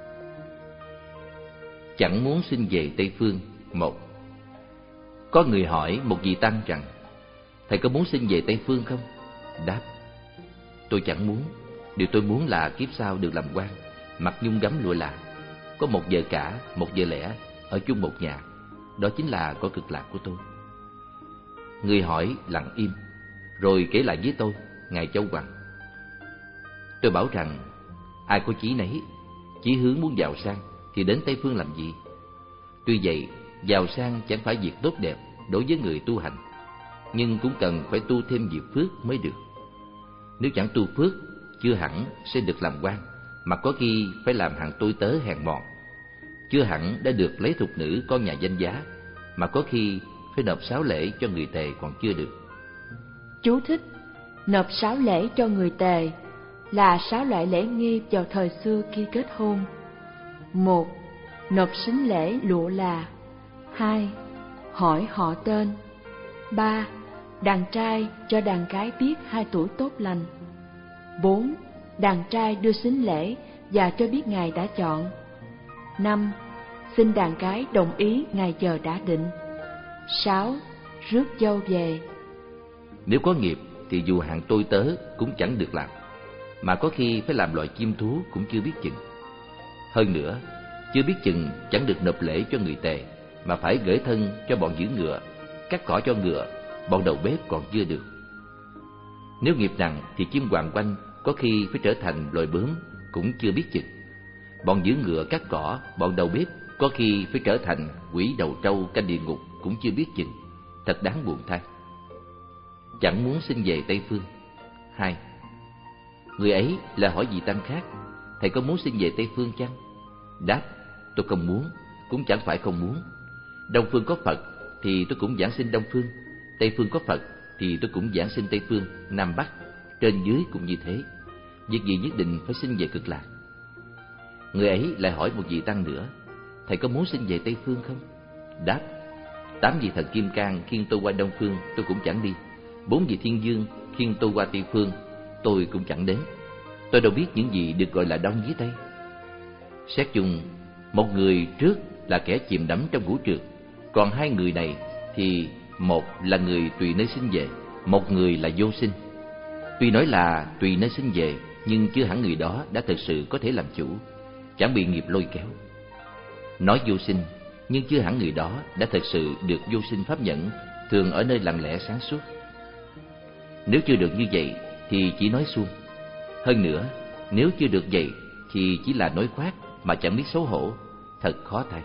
A: Chẳng muốn sinh về Tây Phương. Một. Có người hỏi một vị tăng rằng: thầy có muốn sinh về Tây Phương không? Đáp: tôi chẳng muốn. Điều tôi muốn là kiếp sau được làm quan, mặc nhung gấm lụa là, có một vợ cả, một vợ lẽ, ở chung một nhà. Đó chính là cõi Cực Lạc của tôi. Người hỏi lặng im, rồi kể lại với tôi ngài Châu Hoàng. Tôi bảo rằng ai có chí nấy, chí hướng muốn giàu sang thì đến Tây Phương làm gì? Tuy vậy, giàu sang chẳng phải việc tốt đẹp đối với người tu hành, nhưng cũng cần phải tu thêm việc phước mới được. Nếu chẳng tu phước, chưa hẳn sẽ được làm quan, mà có khi phải làm hạng tôi tớ hèn mọn. Chưa hẳn đã được lấy thục nữ con nhà danh giá, mà có khi phải nộp sáu lễ cho người Tề còn chưa được.
B: Chú thích: nộp sáu lễ cho người Tề là sáu loại lễ nghi vào thời xưa khi kết hôn. Một. Nộp sính lễ lụa là. Hai. Hỏi họ tên. Ba. Đàn trai cho đàn gái biết hai tuổi tốt lành. Bốn. Đàn trai đưa sính lễ và cho biết ngày đã chọn. Năm. Xin đàn gái đồng ý ngày giờ đã định. Sáu. Rước dâu về.
A: Nếu có nghiệp thì dù hạng tôi tớ cũng chẳng được làm, mà có khi phải làm loại chim thú cũng chưa biết chừng. Hơn nữa, chưa biết chừng chẳng được nộp lễ cho người Tề, mà phải gửi thân cho bọn giữ ngựa, cắt cỏ cho ngựa, bọn đầu bếp còn chưa được. Nếu nghiệp nặng thì chim hoàng oanh có khi phải trở thành loài bướm cũng chưa biết chừng. Bọn giữ ngựa cắt cỏ, bọn đầu bếp có khi phải trở thành quỷ đầu trâu canh địa ngục cũng chưa biết chừng. Thật đáng buồn thay. Chẳng muốn sinh về Tây Phương. Hai. Người ấy là hỏi vị tăng khác: thầy có muốn sinh về Tây Phương chăng? Đáp: tôi không muốn, cũng chẳng phải không muốn. Đông Phương có Phật thì tôi cũng giảng sinh Đông Phương, Tây Phương có Phật thì tôi cũng giảng sinh Tây Phương, Nam Bắc, trên dưới cũng như thế. Việc gì nhất định phải sinh về Cực Lạc? Người ấy lại hỏi một vị tăng nữa: thầy có muốn sinh về Tây Phương không? Đáp: tám vị thần Kim Cang khiêng tôi qua Đông Phương tôi cũng chẳng đi, bốn vị thiên dương khiêng tôi qua Tây Phương tôi cũng chẳng đến. Tôi đâu biết những gì được gọi là Đông với Tây. Xét chung, một người trước là kẻ chìm đắm trong ngũ trượt, còn hai người này thì một là người tùy nơi sinh về, một người là vô sinh. Tuy nói là tùy nơi sinh về, nhưng chưa hẳn người đó đã thực sự có thể làm chủ, chẳng bị nghiệp lôi kéo. Nói vô sinh, nhưng chưa hẳn người đó đã thực sự được vô sinh pháp nhẫn, thường ở nơi lặng lẽ sáng suốt. Nếu chưa được như vậy thì chỉ nói suông. Hơn nữa, nếu chưa được vậy thì chỉ là nói khoác mà chẳng biết xấu hổ, thật khó thay.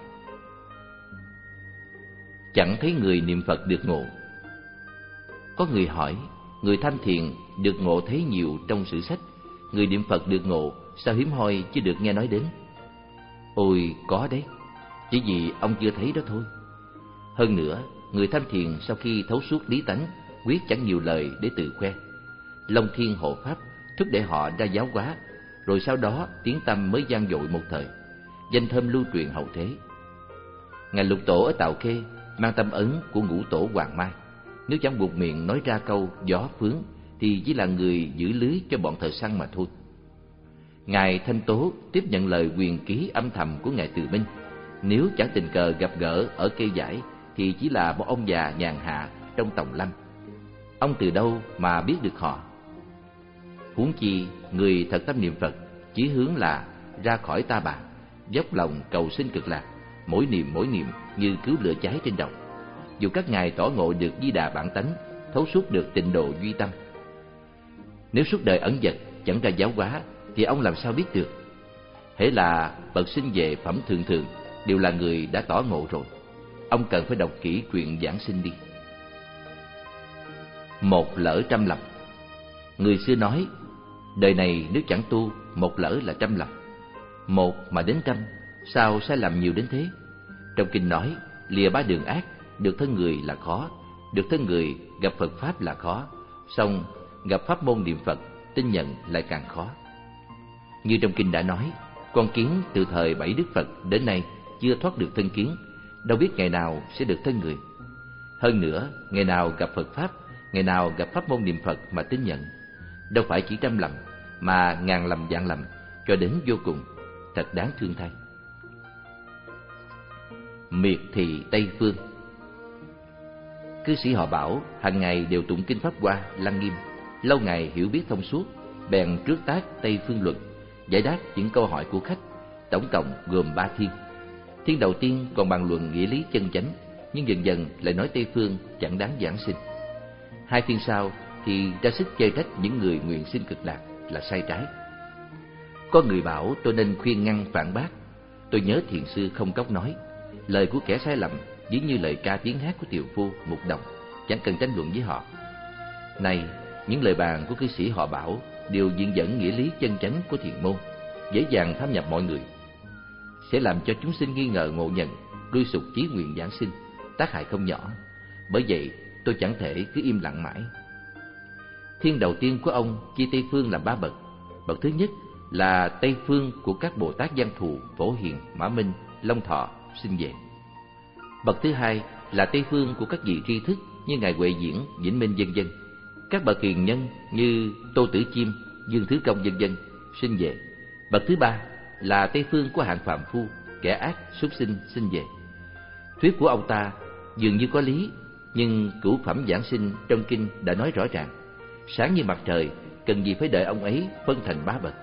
A: Chẳng thấy người niệm Phật được ngộ. Có người hỏi, người tham thiền được ngộ thấy nhiều trong sử sách, người niệm Phật được ngộ sao hiếm hoi chứ được nghe nói đến? Ôi có đấy, chỉ vì ông chưa thấy đó thôi. Hơn nữa, người tham thiền sau khi thấu suốt lý tánh, quyết chẳng nhiều lời để tự khoe. Long Thiên hộ pháp thúc đẩy họ ra giáo hóa, rồi sau đó tiếng tăm mới vang dội một thời, danh thơm lưu truyền hậu thế. Ngài Lục Tổ ở Tào Khê mang tâm ấn của ngũ tổ Hoàng Mai, nếu chẳng buộc miệng nói ra câu gió phướng thì chỉ là người giữ lưới cho bọn thợ săn mà thôi. Ngài Thanh Tố tiếp nhận lời quyền ký âm thầm của Ngài Từ Minh, nếu chẳng tình cờ gặp gỡ ở cây giải thì chỉ là một ông già nhàn hạ trong Tòng Lâm. Ông từ đâu mà biết được họ? Huống chi người thật tâm niệm Phật, chí hướng là ra khỏi ta bà, dốc lòng cầu sinh Cực Lạc, mỗi niệm mỗi niệm như cứu lửa cháy trên đầu. Dù các ngài tỏ ngộ được Di Đà bản tánh, thấu suốt được tịnh độ duy tâm, nếu suốt đời ẩn dật chẳng ra giáo hóa thì ông làm sao biết được? Hễ là bậc sinh về phẩm thường thường đều là người đã tỏ ngộ rồi. Ông cần phải đọc kỹ truyện giảng sinh đi. Một lỡ trăm lầm. Người xưa nói, đời này nếu chẳng tu, một lỡ là trăm lầm. Một mà đến trăm, sao sai lầm nhiều đến thế? Trong kinh nói, lìa ba đường ác, được thân người là khó, được thân người gặp Phật Pháp là khó, song gặp pháp môn niệm Phật, tin nhận lại càng khó. Như trong kinh đã nói, con kiến từ thời bảy Đức Phật đến nay chưa thoát được thân kiến, đâu biết ngày nào sẽ được thân người. Hơn nữa, ngày nào gặp Phật Pháp, ngày nào gặp pháp môn niệm Phật mà tin nhận, đâu phải chỉ trăm lầm, mà ngàn lầm vạn lầm, cho đến vô cùng, thật đáng thương thay. Miệt thị Tây Phương. Cư sĩ họ Bảo hàng ngày đều tụng kinh Pháp Hoa, Lăng Nghiêm, lâu ngày hiểu biết thông suốt, bèn trước tác Tây Phương Luận, giải đáp những câu hỏi của khách, tổng cộng gồm ba thiên. Thiên đầu tiên còn bàn luận nghĩa lý chân chánh, nhưng dần dần lại nói Tây Phương chẳng đáng giảng sinh. Hai phiên sau thì ra sức chê trách những người nguyện sinh cực lạc là sai trái. Có người bảo tôi nên khuyên ngăn phản bác. Tôi nhớ thiền sư Không Cốc nói, lời của kẻ sai lầm ví như lời ca tiếng hát của tiều phu mục đồng, chẳng cần tranh luận với họ. Này, những lời bàn của cư sĩ họ Bảo đều diện dẫn nghĩa lý chân chánh của thiền môn, dễ dàng thâm nhập mọi người, sẽ làm cho chúng sinh nghi ngờ ngộ nhận, đuôi sục chí nguyện giảng sinh, tác hại không nhỏ. Bởi vậy tôi chẳng thể cứ im lặng mãi. Thiên đầu tiên của ông chia Tây Phương làm ba bậc. Bậc thứ nhất là Tây Phương của các Bồ Tát Văn Thù, Phổ Hiền, Mã Minh, Long Thọ sinh về. Bậc thứ hai là Tây Phương của các vị tri thức như ngài Huệ Diễn, Vĩnh Minh vân vân, các bậc hiền nhân như Tô Tử Chiêm, Dương Thứ Công vân vân sinh về. Bậc thứ ba là Tây Phương của hạng phàm phu, kẻ ác, súc sinh sinh về. Thuyết của ông ta dường như có lý, nhưng cửu phẩm giảng sinh trong kinh đã nói rõ ràng, sáng như mặt trời, cần gì phải đợi ông ấy phân thành ba bậc.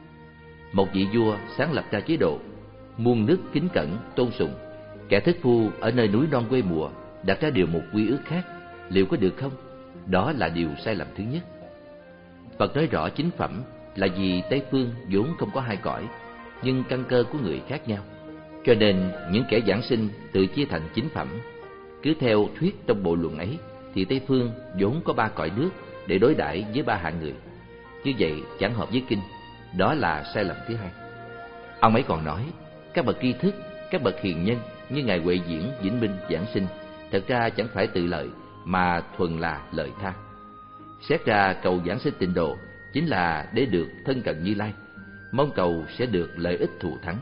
A: Một vị vua sáng lập ra chế độ muôn nước kính cẩn tôn sùng, kẻ thất phu ở nơi núi non quê mùa đặt ra điều một quy ước khác, liệu có được không? Đó là điều sai lầm thứ nhất. Phật nói rõ chính phẩm là vì Tây Phương vốn không có hai cõi, nhưng căn cơ của người khác nhau, cho nên những kẻ giảng sinh tự chia thành chính phẩm. Cứ theo thuyết trong bộ luận ấy thì Tây Phương vốn có ba cõi nước để đối đãi với ba hạng người, như vậy chẳng hợp với kinh. Đó là sai lầm thứ hai. Ông ấy còn nói, các bậc tri thức, các bậc hiền nhân như ngài Huệ Diễn, Vĩnh Minh giảng sinh, thật ra chẳng phải tự lợi mà thuần là lợi tha. Xét ra cầu giảng sinh tịnh độ chính là để được thân cận Như Lai, mong cầu sẽ được lợi ích thù thắng.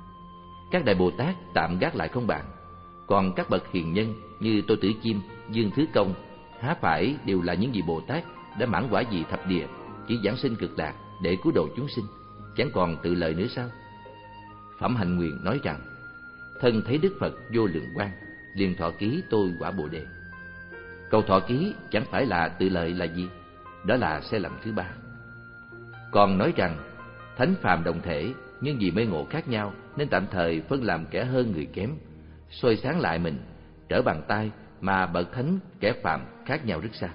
A: Các đại Bồ Tát tạm gác lại không bàn, còn các bậc hiền nhân như Tô Tử Chiêm, Dương Thứ Công há phải đều là những vị Bồ Tát đã mãn quả vị thập địa, chỉ giảng sinh cực lạc để cứu độ chúng sinh, chẳng còn tự lợi nữa sao? Phẩm Hạnh Nguyện nói rằng, thân thấy Đức Phật vô lượng quang, liền thọ ký tôi quả Bồ Đề. Cầu thọ ký chẳng phải là tự lợi là gì? Đó là sai lầm thứ ba. Còn nói rằng thánh phàm đồng thể, nhưng vì mê ngộ khác nhau nên tạm thời phân làm kẻ hơn người kém, soi sáng lại mình, trở bàn tay mà bậc thánh kẻ phàm khác nhau rất xa.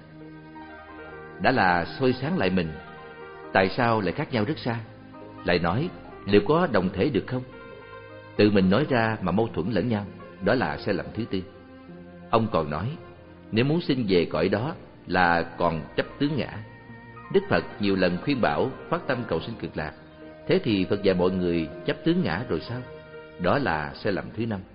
A: Đã là soi sáng lại mình, tại sao lại khác nhau rất xa? Lại nói liệu có đồng thể được không? Tự mình nói ra mà mâu thuẫn lẫn nhau, đó là sai lầm thứ tư. Ông còn nói, nếu muốn sinh về cõi đó là còn chấp tướng ngã. Đức Phật nhiều lần khuyên bảo phát tâm cầu sinh cực lạc, thế thì Phật dạy mọi người chấp tướng ngã rồi sao? Đó là sai lầm thứ năm.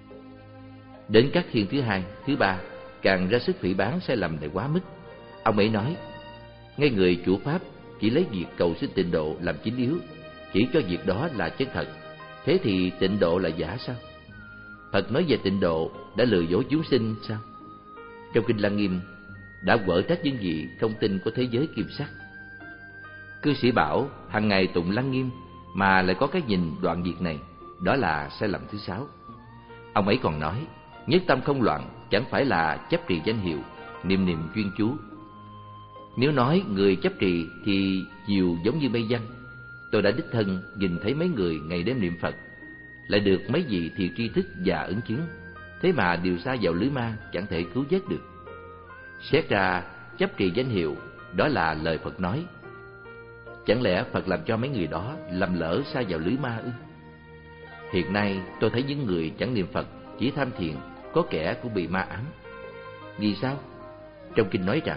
A: Đến các thiên thứ hai, thứ ba càng ra sức phỉ báng sai lầm này quá mức. Ông ấy nói, ngay người chủ pháp chỉ lấy việc cầu sinh tịnh độ làm chính yếu, chỉ cho việc đó là chân thật, thế thì tịnh độ là giả sao? Phật nói về tịnh độ đã lừa dối chúng sinh sao? Trong kinh Lăng Nghiêm đã quở trách những vị không tin có thế giới kim sắc. Cư sĩ bảo hàng ngày tụng Lăng Nghiêm mà lại có cái nhìn đoạn diệt này, đó là sai lầm thứ sáu. Ông ấy còn nói, nhất tâm không loạn chẳng phải là chấp trì danh hiệu, niệm niệm chuyên chú. Nếu nói người chấp trì thì nhiều giống như mây văn. Tôi đã đích thân nhìn thấy mấy người ngày đêm niệm Phật, lại được mấy vị thiệt tri thức và ứng chứng, thế mà đều sa vào lưới ma, chẳng thể cứu vớt được. Xét ra chấp trì danh hiệu, đó là lời Phật nói. Chẳng lẽ Phật làm cho mấy người đó lầm lỡ sa vào lưới ma ư? Hiện nay tôi thấy những người chẳng niệm Phật, chỉ tham thiền, có kẻ cũng bị ma ám. Vì sao? Trong kinh nói rằng,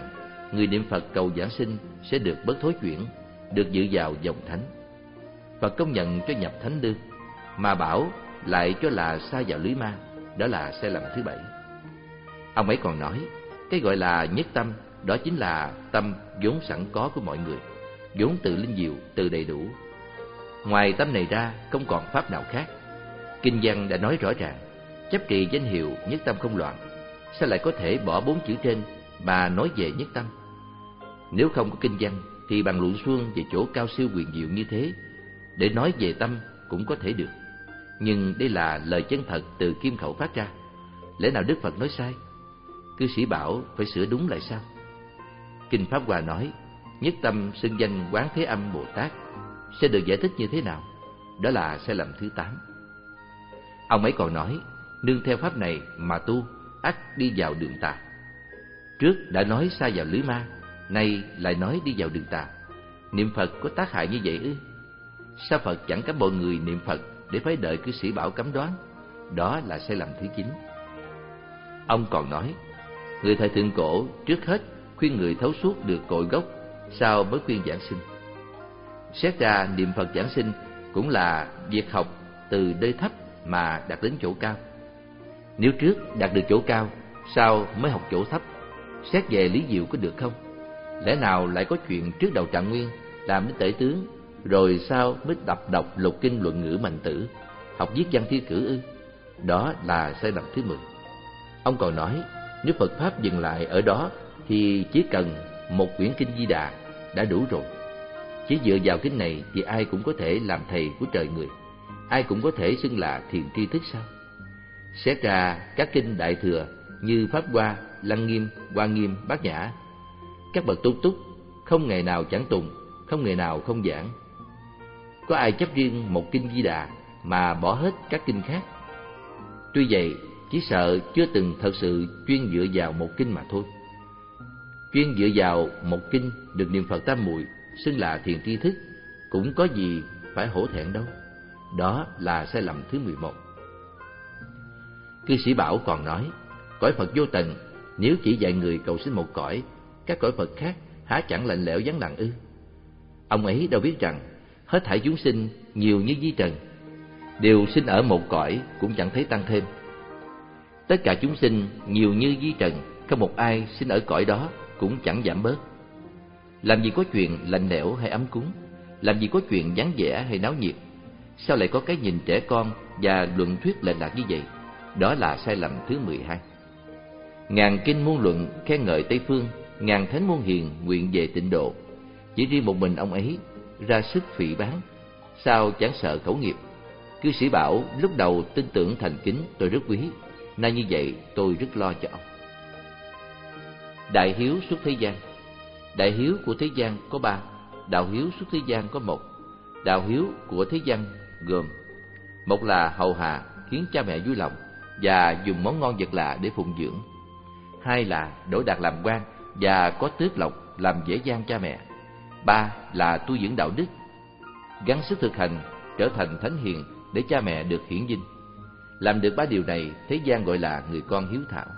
A: người niệm Phật cầu giảng sinh sẽ được bớt thối chuyển, được dự vào dòng thánh. Phật công nhận cho nhập thánh lương, mà bảo lại cho là sa vào lưới ma. Đó là sai lầm thứ bảy. Ông ấy còn nói, cái gọi là nhất tâm, đó chính là tâm vốn sẵn có của mọi người, vốn từ linh diệu, từ đầy đủ. Ngoài tâm này ra, không còn pháp nào khác. Kinh văn đã nói rõ ràng, chấp trì danh hiệu nhất tâm không loạn. Sao lại có thể bỏ bốn chữ trên mà nói về nhất tâm? Nếu không có kinh văn, thì bằng luận suông về chỗ cao siêu quyền diệu như thế, để nói về tâm cũng có thể được. Nhưng đây là lời chân thật từ kim khẩu phát ra, lẽ nào Đức Phật nói sai? Cư sĩ bảo phải sửa đúng lại sao? Kinh Pháp Hoa nói, nhất tâm xưng danh Quán Thế Âm Bồ Tát sẽ được giải thích như thế nào? Đó là sai lầm thứ tám. Ông ấy còn nói, nương theo pháp này mà tu, ắt đi vào đường tà. Trước đã nói sa vào lưới ma, nay lại nói đi vào đường tà. Niệm Phật có tác hại như vậy ư? Sao Phật chẳng cấm mọi người niệm Phật để phải đợi cư sĩ bảo cấm đoán? Đó là sai lầm thứ chín. Ông còn nói, người thời thượng cổ trước hết khuyên người thấu suốt được cội gốc, sau mới khuyên giảng sinh. Xét ra niệm Phật giảng sinh cũng là việc học từ nơi thấp mà đạt đến chỗ cao. Nếu trước đạt được chỗ cao, sau mới học chỗ thấp, xét về lý diệu có được không? Lẽ nào lại có chuyện trước đầu Trạng Nguyên làm đến tể tướng, rồi sau mới tập đọc lục kinh luận ngữ mạnh tử, học viết văn thi cử ư? Đó là sai lầm thứ mười. Ông còn nói, nếu Phật Pháp dừng lại ở đó thì chỉ cần một quyển kinh Di Đà đã đủ rồi. Chỉ dựa vào kinh này thì ai cũng có thể làm thầy của trời người, ai cũng có thể xưng là thiền tri thức sao? Xét ra các kinh Đại Thừa như Pháp Hoa, Lăng Nghiêm, Hoa Nghiêm, Bát Nhã, các bậc tu túc không ngày nào chẳng tùng, không ngày nào không giảng. Có ai chấp riêng một kinh Di Đà mà bỏ hết các kinh khác? Tuy vậy, chỉ sợ chưa từng thật sự chuyên dựa vào một kinh mà thôi. Chuyên dựa vào một kinh được niệm Phật tam muội xưng là thiền tri thức cũng có gì phải hổ thẹn đâu. Đó là sai lầm thứ mười một. Cư sĩ Bảo còn nói, cõi Phật vô tận, nếu chỉ dạy người cầu sinh một cõi, các cõi Phật khác há chẳng lạnh lẽo vắng lặng ư? Ông ấy đâu biết rằng hết thảy chúng sinh nhiều như vi trần, đều sinh ở một cõi cũng chẳng thấy tăng thêm. Tất cả chúng sinh nhiều như vi trần, không một ai sinh ở cõi đó cũng chẳng giảm bớt. Làm gì có chuyện lạnh lẽo hay ấm cúng, làm gì có chuyện vắng vẻ hay náo nhiệt. Sao lại có cái nhìn trẻ con và luận thuyết lệch lạc như vậy? Đó là sai lầm thứ mười hai. Ngàn kinh muôn luận khen ngợi Tây Phương, ngàn thánh muôn hiền nguyện về tịnh độ. Chỉ riêng một mình ông ấy ra sức phỉ báng, sao chẳng sợ khẩu nghiệp? Cư sĩ Bảo lúc đầu tin tưởng thành kính tôi rất quý, nay như vậy tôi rất lo cho ông. Đại hiếu xuất thế gian. Đại hiếu của thế gian có ba, đạo hiếu xuất thế gian có một. Đạo hiếu của thế gian gồm: một là hầu hạ khiến cha mẹ vui lòng và dùng món ngon vật lạ để phụng dưỡng; hai là đỗ đạt làm quan và có tước lộc làm dễ dàng cha mẹ; ba là tu dưỡng đạo đức, gắng sức thực hành trở thành thánh hiền để cha mẹ được hiển vinh. Làm được ba điều này, thế gian gọi là người con hiếu thảo.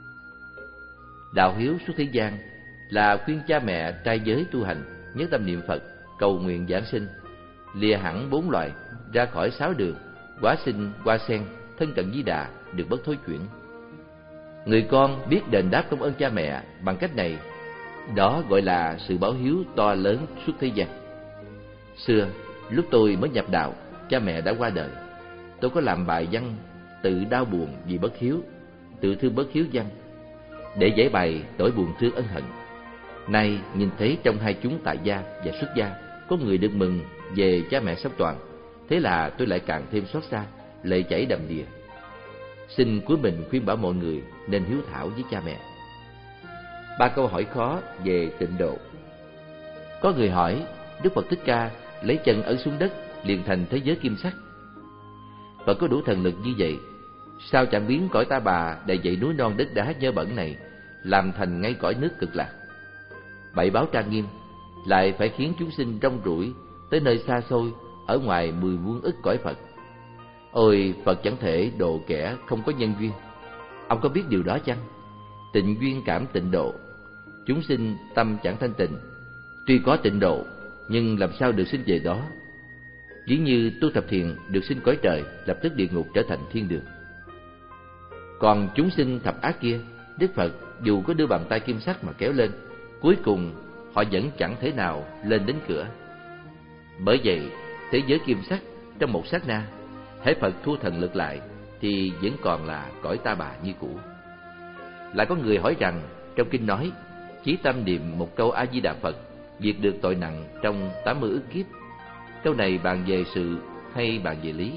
A: Đạo hiếu xuất thế gian là khuyên cha mẹ trai giới tu hành, nhất tâm niệm Phật, cầu nguyện giảng sinh, lìa hẳn bốn loài, ra khỏi sáu đường, hóa sinh, hoa sen, thân cận Di Đà, được bất thối chuyển. Người con biết đền đáp công ơn cha mẹ bằng cách này, đó gọi là sự báo hiếu to lớn suốt thế gian. Xưa, lúc tôi mới nhập đạo, cha mẹ đã qua đời. Tôi có làm bài văn tự đau buồn vì bất hiếu, tự thương bất hiếu văn, để giải bày nỗi buồn thương ân hận. Nay nhìn thấy trong hai chúng tại gia và xuất gia có người được mừng về cha mẹ sắp toàn, thế là tôi lại càng thêm xót xa, lệ chảy đầm đìa. Xin cuối mình khuyên bảo mọi người nên hiếu thảo với cha mẹ. Ba câu hỏi khó về tịnh độ. Có người hỏi, Đức Phật Thích Ca lấy chân ấn xuống đất liền thành thế giới kim sắc. Phật có đủ thần lực như vậy, sao chẳng biến cõi Ta Bà đầy dậy núi non đất đá nhơ bẩn này làm thành ngay cõi nước cực lạc? Bảy báo trang nghiêm lại phải khiến chúng sinh rong ruổi tới nơi xa xôi ở ngoài mười muôn ức cõi Phật. Ôi, Phật chẳng thể độ kẻ không có nhân duyên. Ông có biết điều đó chăng? Tịnh duyên cảm tịnh độ. chúng sinh tâm chẳng thanh tịnh, tuy có tịnh độ nhưng làm sao được sinh về đó? Ví như tu thập thiện được sinh cõi trời, lập tức địa ngục trở thành thiên đường. Còn chúng sinh thập ác kia, Đức Phật dù có đưa bàn tay kim sắc mà kéo lên, cuối cùng họ vẫn chẳng thể nào lên đến cửa. Bởi vậy, thế giới kim sắc trong một sát na, hễ Phật thu thần lực lại thì vẫn còn là cõi ta bà như cũ. Lại có người hỏi rằng, trong kinh nói chí tâm niệm một câu A Di Đà Phật diệt được tội nặng trong tám mươi ức kiếp. Câu này bàn về sự hay bàn về lý?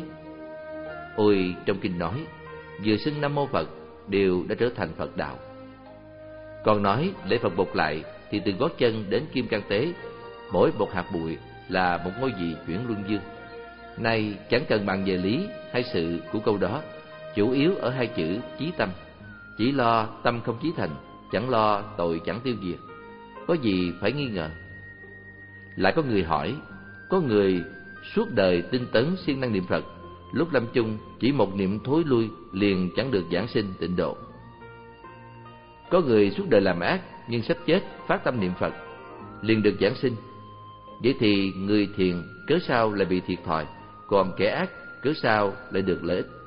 A: Ôi, trong kinh nói vừa xưng Nam Mô Phật đều đã trở thành Phật đạo. Còn nói lễ Phật bột lại thì từ gót chân đến kim cang tế, mỗi một hạt bụi là một ngôi vị chuyển luân dương. Nay chẳng cần bàn về lý hay sự của câu đó, chủ yếu ở hai chữ chí tâm. Chỉ lo tâm không chí thành, chẳng lo tội chẳng tiêu diệt, có gì phải nghi ngờ. Lại có người hỏi, có người suốt đời tinh tấn siêng năng niệm Phật, lúc lâm chung chỉ một niệm thối lui liền chẳng được giảng sinh tịnh độ. Có người suốt đời làm ác nhưng sắp chết phát tâm niệm Phật liền được giảng sinh. Vậy thì người thiện cớ sao lại bị thiệt thòi, còn kẻ ác cớ sao lại được lợi ích?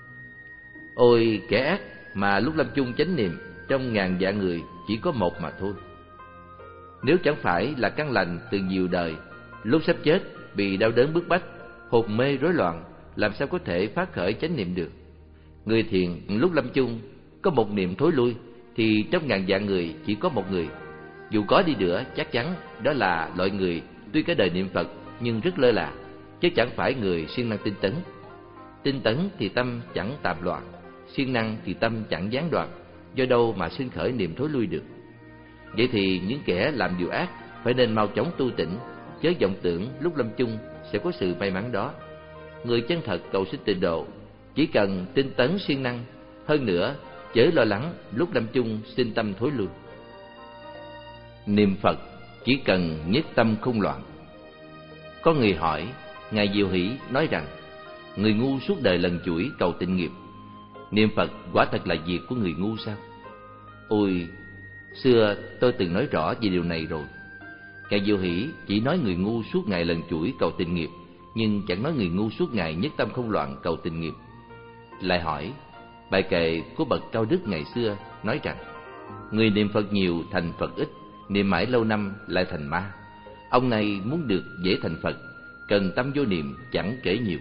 A: Ôi, kẻ ác mà lúc lâm chung chánh niệm trong ngàn vạn người chỉ có một mà thôi. Nếu chẳng phải là căn lành từ nhiều đời, lúc sắp chết bị đau đớn bức bách, hồn mê rối loạn, làm sao có thể phát khởi chánh niệm được? Người thiện lúc lâm chung có một niệm thối lui thì trong ngàn vạn người chỉ có một người. Dù có đi nữa, chắc chắn đó là loại người tuy cả đời niệm Phật nhưng rất lơ là, chứ chẳng phải người siêng năng tinh tấn. Tinh tấn thì tâm chẳng tạp loạn, siêng năng thì tâm chẳng gián đoạn, do đâu mà sinh khởi niệm thối lui được? Vậy thì những kẻ làm điều ác phải nên mau chóng tu tỉnh, chớ vọng tưởng lúc lâm chung sẽ có sự may mắn đó. Người chân thật cầu sinh tịnh độ chỉ cần tinh tấn siêng năng, hơn nữa chớ lo lắng lúc lâm chung sinh tâm thối lui. Niệm Phật chỉ cần nhất tâm không loạn. Có người hỏi, Ngài Diệu Hỷ nói rằng, người ngu suốt đời lần chuỗi cầu tịnh nghiệp, niệm Phật quả thật là việc của người ngu sao? Ôi, xưa tôi từng nói rõ về điều này rồi. Ngài Diệu Hỷ chỉ nói người ngu suốt ngày lần chuỗi cầu tịnh nghiệp, nhưng chẳng nói người ngu suốt ngày nhất tâm không loạn cầu tịnh nghiệp. Lại hỏi, bài kệ của bậc cao đức ngày xưa nói rằng, người niệm Phật nhiều thành Phật ít, niệm mãi lâu năm lại thành ma. Ông này muốn được dễ thành Phật, cần tâm vô niệm chẳng kể nhiều.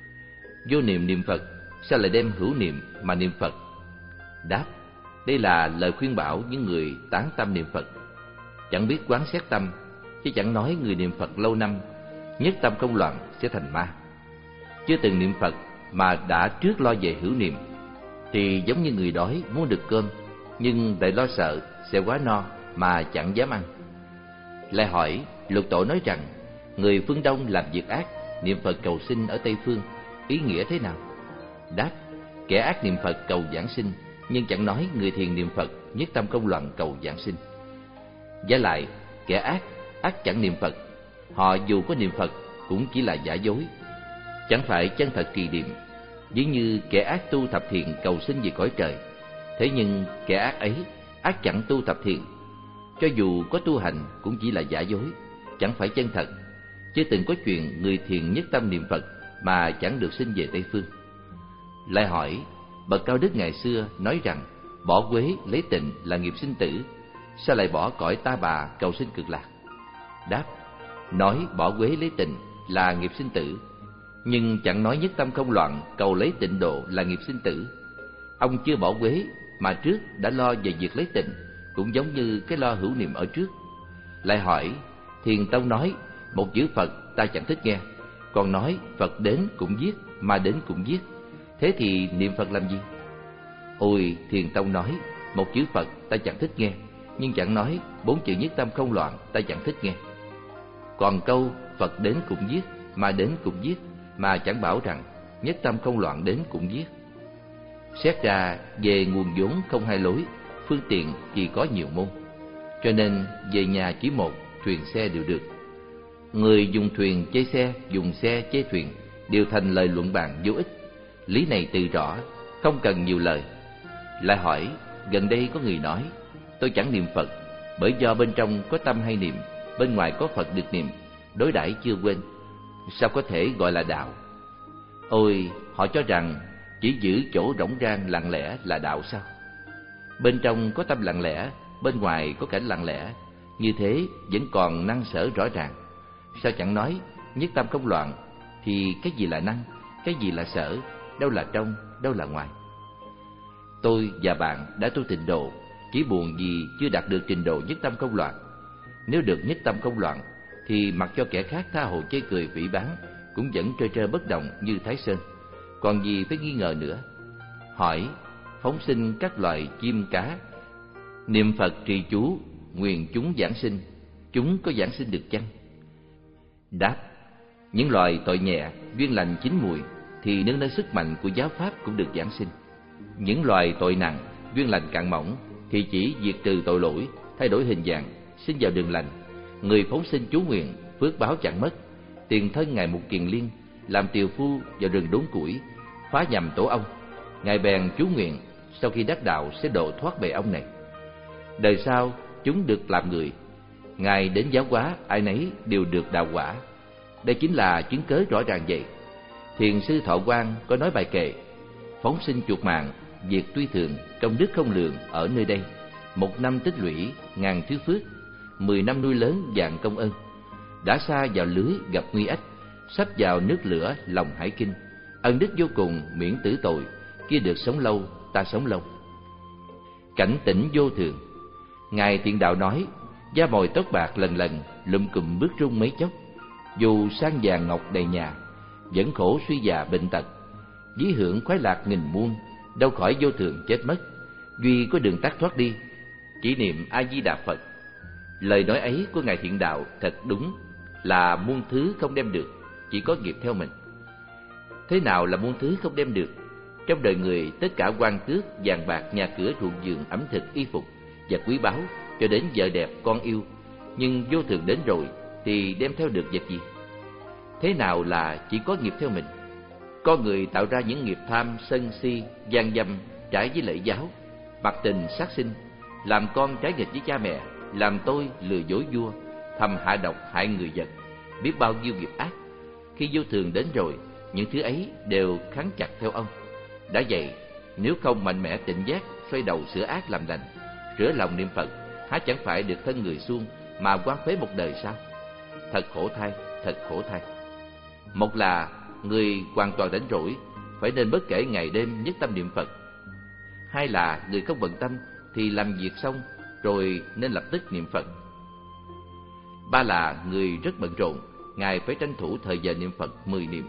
A: Vô niệm niệm Phật, sao lại đem hữu niệm mà niệm Phật? Đáp, đây là lời khuyên bảo những người tán tâm niệm Phật, chẳng biết quán xét tâm, chứ chẳng nói người niệm Phật lâu năm, nhất tâm không loạn sẽ thành ma. Chưa từng niệm Phật mà đã trước lo về hữu niệm, thì giống như người đói muốn được cơm, nhưng lại lo sợ sẽ quá no mà chẳng dám ăn. Lại hỏi, Lục Tổ nói rằng, người phương Đông làm việc ác, niệm Phật cầu sinh ở Tây phương, ý nghĩa thế nào? Đáp, kẻ ác niệm Phật cầu giảng sinh, nhưng chẳng nói người thiện niệm Phật nhất tâm không loạn cầu giảng sinh. Giả lại, kẻ ác, ác chẳng niệm Phật, họ dù có niệm Phật cũng chỉ là giả dối, chẳng phải chân thật trì niệm. Ví như kẻ ác tu thập thiện cầu sinh về cõi trời, thế nhưng kẻ ác ấy, ác chẳng tu thập thiện, cho dù có tu hành cũng chỉ là giả dối, chẳng phải chân thật. Chứ từng có chuyện người thiện nhất tâm niệm Phật mà chẳng được sinh về Tây phương. Lại hỏi, bậc cao đức ngày xưa nói rằng, bỏ quế lấy tịnh là nghiệp sinh tử, sao lại bỏ cõi ta bà cầu sinh cực lạc? Đáp, nói bỏ quế lấy tịnh là nghiệp sinh tử, nhưng chẳng nói nhất tâm không loạn cầu lấy tịnh độ là nghiệp sinh tử. Ông chưa bỏ quế mà trước đã lo về việc lấy tịnh, cũng giống như cái lo hữu niệm ở trước. Lại hỏi, Thiền Tông nói một chữ Phật ta chẳng thích nghe, còn nói Phật đến cũng giết, mà đến cũng giết, thế thì niệm Phật làm gì? Ôi, Thiền Tông nói một chữ Phật ta chẳng thích nghe, nhưng chẳng nói bốn chữ nhất tâm không loạn ta chẳng thích nghe. Còn câu Phật đến cũng giết, mà đến cũng giết, mà chẳng bảo rằng nhất tâm không loạn đến cũng giết. Xét ra về nguồn vốn không hai lối, phương tiện thì có nhiều môn, cho nên về nhà chỉ một, thuyền xe đều được. Người dùng thuyền chê xe, dùng xe chê thuyền đều thành lời luận bàn vô ích. Lý này từ rõ, không cần nhiều lời. Lại hỏi, gần đây có người nói, tôi chẳng niệm Phật, Bởi do bên trong có tâm hay niệm, bên ngoài có Phật được niệm, đối đãi chưa quên, sao có thể gọi là đạo? Ôi, họ cho rằng chỉ giữ chỗ rỗng rang lặng lẽ là đạo sao? Bên trong có tâm lặng lẽ, bên ngoài có cảnh lặng lẽ, như thế vẫn còn năng sở rõ ràng. Sao chẳng nói nhất tâm không loạn? Thì cái gì là năng, cái gì là sở, đâu là trong, đâu là ngoài? Tôi và bạn đã tu tịnh độ, chỉ buồn vì chưa đạt được trình độ nhất tâm không loạn. Nếu được nhất tâm không loạn, thì mặc cho kẻ khác tha hồ chê cười phỉ báng, cũng vẫn trơ trơ bất động như Thái Sơn. Còn gì phải nghi ngờ nữa? Hỏi, phóng sinh các loài chim cá, niệm Phật trì chú, nguyện chúng giảng sinh, chúng có giảng sinh được chăng? Đáp, những loài tội nhẹ, duyên lành chín mùi, thì nương nơi sức mạnh của giáo pháp cũng được giảng sinh. Những loài tội nặng, duyên lành cạn mỏng, thì chỉ diệt trừ tội lỗi, thay đổi hình dạng, sinh vào đường lành. Người phóng sinh chú nguyện, phước báo chẳng mất, tiền thân ngài một kiền liên, làm tiều phu vào rừng đốn củi, phá nhầm tổ ong. Ngài bèn chú nguyện, sau khi đắc đạo sẽ độ thoát bầy ong này. Đời sau chúng được làm người, ngài đến giáo hóa, ai nấy đều được đạo quả. Đây chính là chứng cớ rõ ràng vậy. Thiền sư Thọ Quang có nói bài kệ: phóng sinh chuột mạng, việc tuy thường, công đức không lường ở nơi đây. Một năm tích lũy ngàn thứ phước, mười năm nuôi lớn vạn công ân. Đã xa vào lưới gặp nguy ách, sắp vào nước lửa lòng hải kinh. Ân đức vô cùng miễn tử tội, kia được sống lâu, ta sống lâu. Cảnh tỉnh vô thường. Ngài Thiện Đạo nói, da mồi tóc bạc lần lần, lụm cụm bước rung mấy chốc. Dù sang vàng ngọc đầy nhà, vẫn khổ suy già bệnh tật. Dí hưởng khoái lạc nghìn muôn, đâu khỏi vô thường chết mất. Duy có đường tắt thoát đi, chỉ niệm A Di Đà Phật. Lời nói ấy của Ngài Thiện Đạo thật đúng, là muôn thứ không đem được, chỉ có nghiệp theo mình. Thế nào là muôn thứ không đem được? Trong đời người, tất cả quan tước, vàng bạc, nhà cửa, ruộng vườn, ẩm thực, y phục và quý báu, cho đến vợ đẹp, con yêu. Nhưng vô thường đến rồi thì đem theo được vật gì? Thế nào là chỉ có nghiệp theo mình? Con người tạo ra những nghiệp tham, sân si, gian dâm, trái với lễ giáo, bạc tình, sát sinh, làm con trái nghịch với cha mẹ, làm tôi lừa dối vua, thầm hạ độc hại người vật, biết bao nhiêu nghiệp ác. Khi vô thường đến rồi, những thứ ấy đều kháng chặt theo ông. Đã vậy, nếu không mạnh mẽ tỉnh giác, xoay đầu sửa ác làm lành, rửa lòng niệm Phật, há chẳng phải được thân người suông mà quan phế một đời sao? Thật khổ thay, thật khổ thay. Một là người hoàn toàn rảnh rỗi, phải nên bất kể ngày đêm nhất tâm niệm Phật. Hai là người không bận tâm thì làm việc xong rồi nên lập tức niệm Phật. Ba là người rất bận rộn, ngài phải tranh thủ thời giờ niệm Phật mười niệm.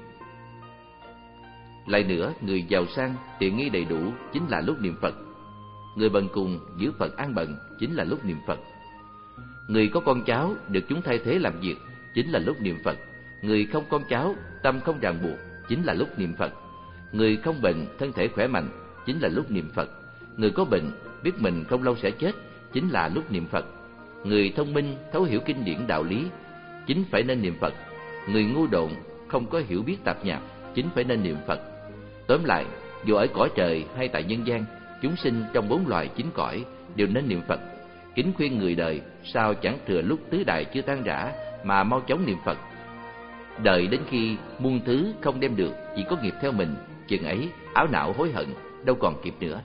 A: Lại nữa, người giàu sang, tiện nghi đầy đủ chính là lúc niệm Phật. Người bần cùng giữ Phật an bận chính là lúc niệm Phật. Người có con cháu được chúng thay thế làm việc chính là lúc niệm Phật. Người không con cháu, tâm không ràng buộc chính là lúc niệm Phật. Người không bệnh, thân thể khỏe mạnh chính là lúc niệm Phật. Người có bệnh, biết mình không lâu sẽ chết chính là lúc niệm Phật. Người thông minh, thấu hiểu kinh điển đạo lý chính phải nên niệm Phật. Người ngu độn, không có hiểu biết tạp nhạp chính phải nên niệm Phật. Tóm lại, dù ở cõi trời hay tại nhân gian, chúng sinh trong bốn loài chín cõi đều nên niệm Phật. Kính khuyên người đời sao chẳng thừa lúc tứ đại chưa tan rã mà mau chóng niệm Phật. Đợi đến khi muôn thứ không đem được, chỉ có nghiệp theo mình, chừng ấy áo não hối hận đâu còn kịp nữa.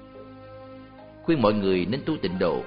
A: Khuyên mọi người nên tu tịnh độ.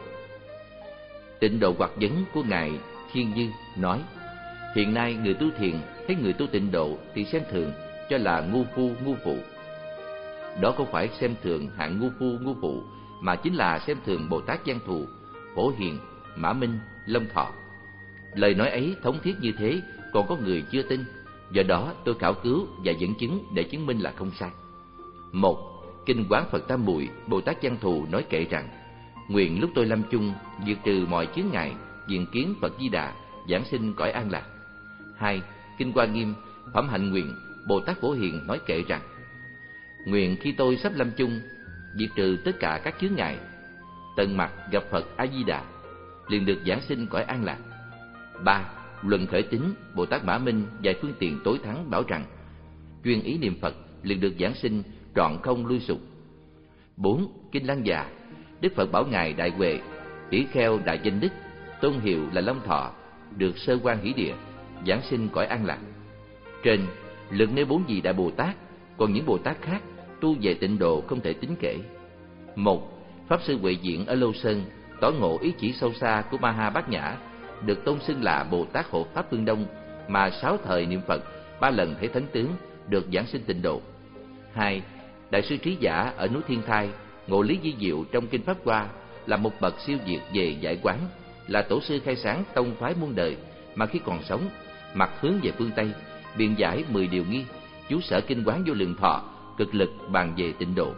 A: Tịnh độ hoặc vấn của Ngài Thiên Dư nói, hiện nay người tu thiền thấy người tu tịnh độ thì xem thường, cho là ngu phu ngu phụ. Đó không phải xem thường hạng ngu phu ngu phụ, mà chính là xem thường Bồ Tát Văn Thù, Phổ Hiền, Mã Minh, Long Thọ. Lời nói ấy thống thiết như thế, còn có người chưa tin. Do đó tôi khảo cứu và dẫn chứng để chứng minh là không sai. Một, Kinh Quán Phật Tam Muội, Bồ Tát Văn Thù nói kệ rằng: nguyện lúc tôi lâm chung, diệt trừ mọi chướng ngại, diện kiến Phật Di Đà, giảng sinh cõi an lạc. Hai, Kinh Hoa Nghiêm, Phẩm Hạnh Nguyện, Bồ Tát Phổ Hiền nói kệ rằng: nguyện khi tôi sắp lâm chung, diệt trừ tất cả các chướng ngại, tận mặt gặp Phật A Di Đà, liền được giảng sinh cõi an lạc. Ba, Luận Khởi Tín, Bồ Tát Mã Minh dạy phương tiện tối thắng bảo rằng: chuyên ý niệm Phật liền được giảng sinh trọn không lui sụp. Bốn, Kinh Lăng Già, Đức Phật bảo ngài Đại Huệ: tỷ kheo đại danh đức, tôn hiệu là Long Thọ, được sơ quan hỷ địa, giảng sinh cõi an lạc. Trên lượt nêu bốn vị đại Bồ Tát, còn những Bồ Tát khác tu về tịnh độ không thể tính kể. Một, Pháp sư Huệ Diện ở Lô Sơn tỏ ngộ ý chỉ sâu xa của Ma Ha Bát Nhã, được tôn xưng là Bồ Tát hộ pháp phương Đông, mà sáu thời niệm Phật, ba lần thấy thánh tướng, được giảng sinh tịnh độ. Hai, Đại sư Trí Giả ở núi Thiên Thai ngộ lý di diệu trong kinh Pháp Hoa, là một bậc siêu việt về giải quán, là tổ sư khai sáng tông phái muôn đời, mà khi còn sống mặt hướng về phương Tây, biện giải mười điều nghi, chú sở kinh Quán Vô Lượng Thọ, cực lực bàn về tịnh độ.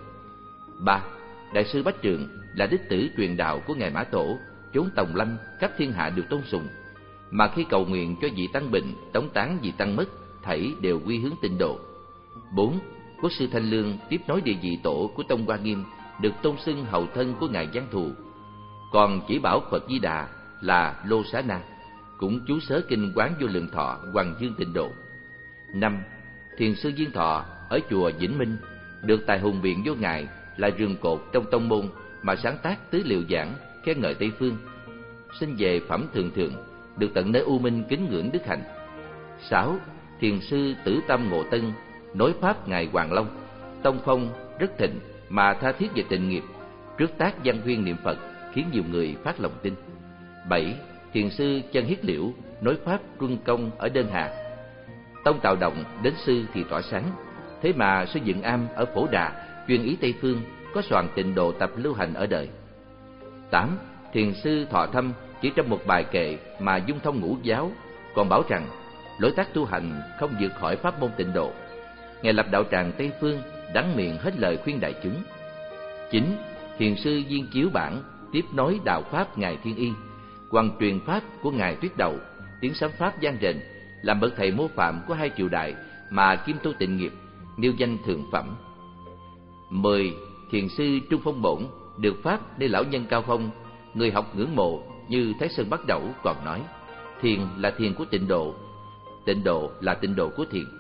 A: Ba, Đại sư Bách Trượng là đích tử truyền đạo của ngài Mã Tổ, chốn Tòng Lâm khắp thiên hạ được tôn sùng, mà khi cầu nguyện cho vị tăng bệnh, tống tán vị tăng mất, thảy đều quy hướng tịnh độ. Bốn, Quốc sư Thanh Lương tiếp nối địa vị tổ của tông Hoa Nghiêm, được tôn xưng hậu thân của ngài Giang Thù. Còn chỉ bảo Phật Di Đà là Lô Xá Na, cũng chú sớ kinh Quán Vô Lượng Thọ, Hoàng Dương tịnh độ. Năm, Thiền sư Duyên Thọ ở chùa Vĩnh Minh, được tài hùng biện vô ngài, là rường cột trong tông môn, mà sáng tác tứ liệu giảng khen ngợi Tây phương. Sinh về phẩm thường thượng, được tận nơi U Minh kính ngưỡng đức hạnh. Sáu, Thiền sư Tử Tâm Ngộ Tân nối pháp ngài Hoàng Long, tông phong rất thịnh, mà tha thiết về tịnh nghiệp, trước tác văn huyên niệm Phật, khiến nhiều người phát lòng tin. Bảy, Thiền sư Chân Hiết Liễu nối pháp Truân Công ở Đơn Hà. Tông Tào Động đến sư thì tỏa sáng, thế mà sư Dựng Am ở Phổ Đà chuyên ý Tây phương, có soạn tịnh độ tập lưu hành ở đời. Tám, Thiền sư Thọ Thâm chỉ trong một bài kệ mà dung thông ngũ giáo, còn bảo rằng lối tác tu hành không vượt khỏi pháp môn tịnh độ. Ngài lập đạo tràng Tây phương, đắng miệng hết lời khuyên đại chúng. Chín, Thiền sư Viên Chiếu Bản tiếp nối đạo pháp ngài Thiên Y, hoàn truyền pháp của ngài Tuyết Đậu, tiếng sấm pháp vang rền, làm bậc thầy mô phạm của hai triều đại mà kim tu tịnh nghiệp, nêu danh thượng phẩm. Mười, Thiền sư Trung Phong Bổn được pháp để lão nhân cao phong, người học ngưỡng mộ như Thái Sơn Bắt Đẩu còn nói: thiền là thiền của tịnh độ, tịnh độ là tịnh độ của thiền.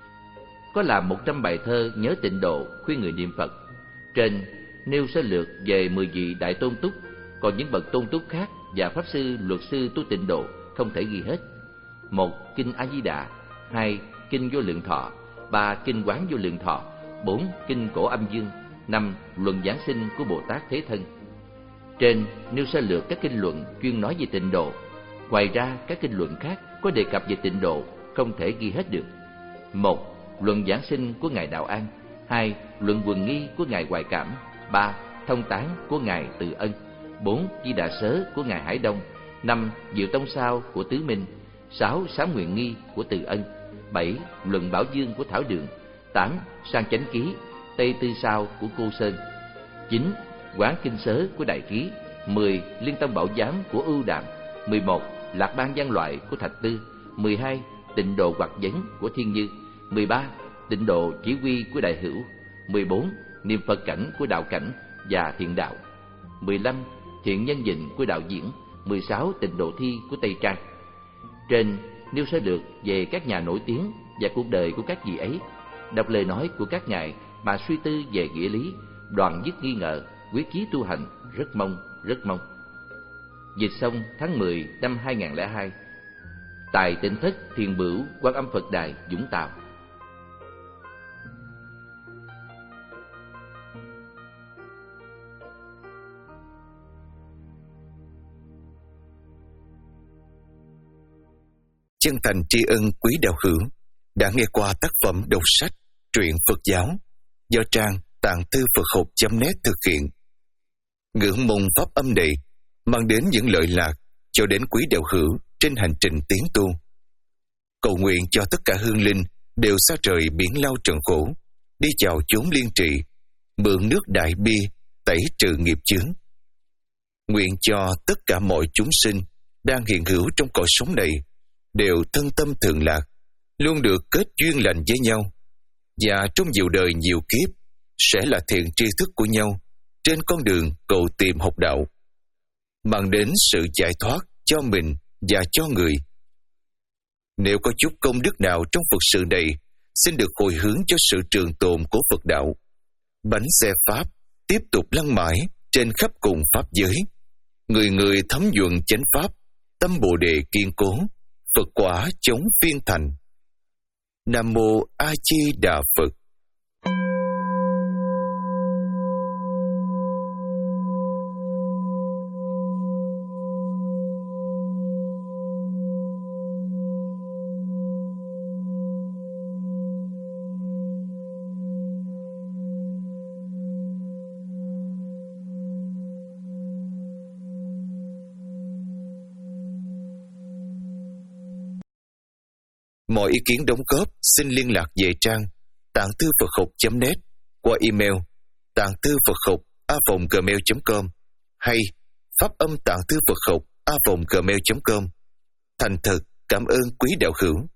A: Có làm một trăm bài thơ nhớ tịnh độ, khuyên người niệm Phật. Trên nêu sơ lược về mười vị đại tôn túc, còn những bậc tôn túc khác và pháp sư, luật sư tu tịnh độ không thể ghi hết. Một, kinh A Di Đà. Hai, kinh Vô Lượng Thọ. Ba, kinh Quán Vô Lượng Thọ. Bốn, kinh Cổ Âm Dương. Năm, luận giảng sinh của Bồ Tát Thế Thân. Trên nêu sơ lược các kinh luận chuyên nói về tịnh độ. Ngoài ra các kinh luận khác có đề cập về tịnh độ không thể ghi hết được. Một, luận giảng sinh của ngài Đạo An. Hai, luận quần nghi của ngài Hoài Cảm. Ba, thông tán của ngài Từ Ân. Bốn, Di Đà Sớ của ngài Hải Đông. Năm, Diệu Tông Sao của Tứ Minh. Sáu, Sám Nguyện Nghi của Từ Ân. Bảy, luận Bảo Dương của Thảo Đường. Tám, Sang Chánh Ký Tây Tư Sao của Cô Sơn. Chín, Quán Kinh Sớ của Đại Ký. Mười, Liên Tâm Bảo Giám của Ưu Đàm. Mười một, Lạc Ban Văn Loại của Thạch Tư. Mười hai, Tịnh Độ Hoặc Vấn của Thiên Như. Mười ba, Tịnh Độ Chỉ Huy của Đại Hữu. Mười bốn, Niệm Phật Cảnh của Đạo Cảnh và Thiện Đạo. Mười lăm, Thiện Nhân Dịnh của Đạo Diễn. Mười sáu, Tịnh Độ Thi của Tây Trang. Trên nêu sơ lược về các nhà nổi tiếng và cuộc đời của các vị ấy, đọc lời nói của các ngài mà suy tư về nghĩa lý, đoạn dứt nghi ngờ, quyết chí tu hành, rất mong, rất mong. Dịch xong tháng mười năm hai nghìn không trăm lẻ hai tại Tịnh Thất Thiền Bửu, Quan Âm Phật Đài, Vũng Tàu.
C: Chân thành tri ân quý đạo hữu đã nghe qua tác phẩm đọc sách truyện Phật giáo do trang tạng thư Phật học chấm net thực hiện. Ngưỡng mong pháp âm này mang đến những lợi lạc cho đến quý đạo hữu trên hành trình tiến tu. Cầu nguyện cho tất cả hương linh đều xa trời biển lao trần khổ, đi vào chốn liên trị, mượn nước đại bi tẩy trừ nghiệp chướng. Nguyện cho tất cả mọi chúng sinh đang hiện hữu trong cõi sống này đều thân tâm thường lạc, luôn được kết duyên lành với nhau, và trong nhiều đời nhiều kiếp sẽ là thiện tri thức của nhau trên con đường cầu tìm học đạo, mang đến sự giải thoát cho mình và cho người. Nếu có chút công đức nào trong Phật sự này, xin được hồi hướng cho sự trường tồn của Phật đạo. Bánh xe Pháp tiếp tục lăn mãi trên khắp cùng Pháp giới. người người thấm nhuần chánh pháp, tâm Bồ đề kiên cố, Phật quả chống viên thành. Nam mô A Di Đà Phật. Mọi ý kiến đóng góp xin liên lạc về trang tạng thư Phật học chấm net qua email tạng thư Phật học a vòng gmail chấm com hay pháp âm tạng thư Phật học a vòng gmail chấm com. Thành thật cảm ơn quý đạo hữu.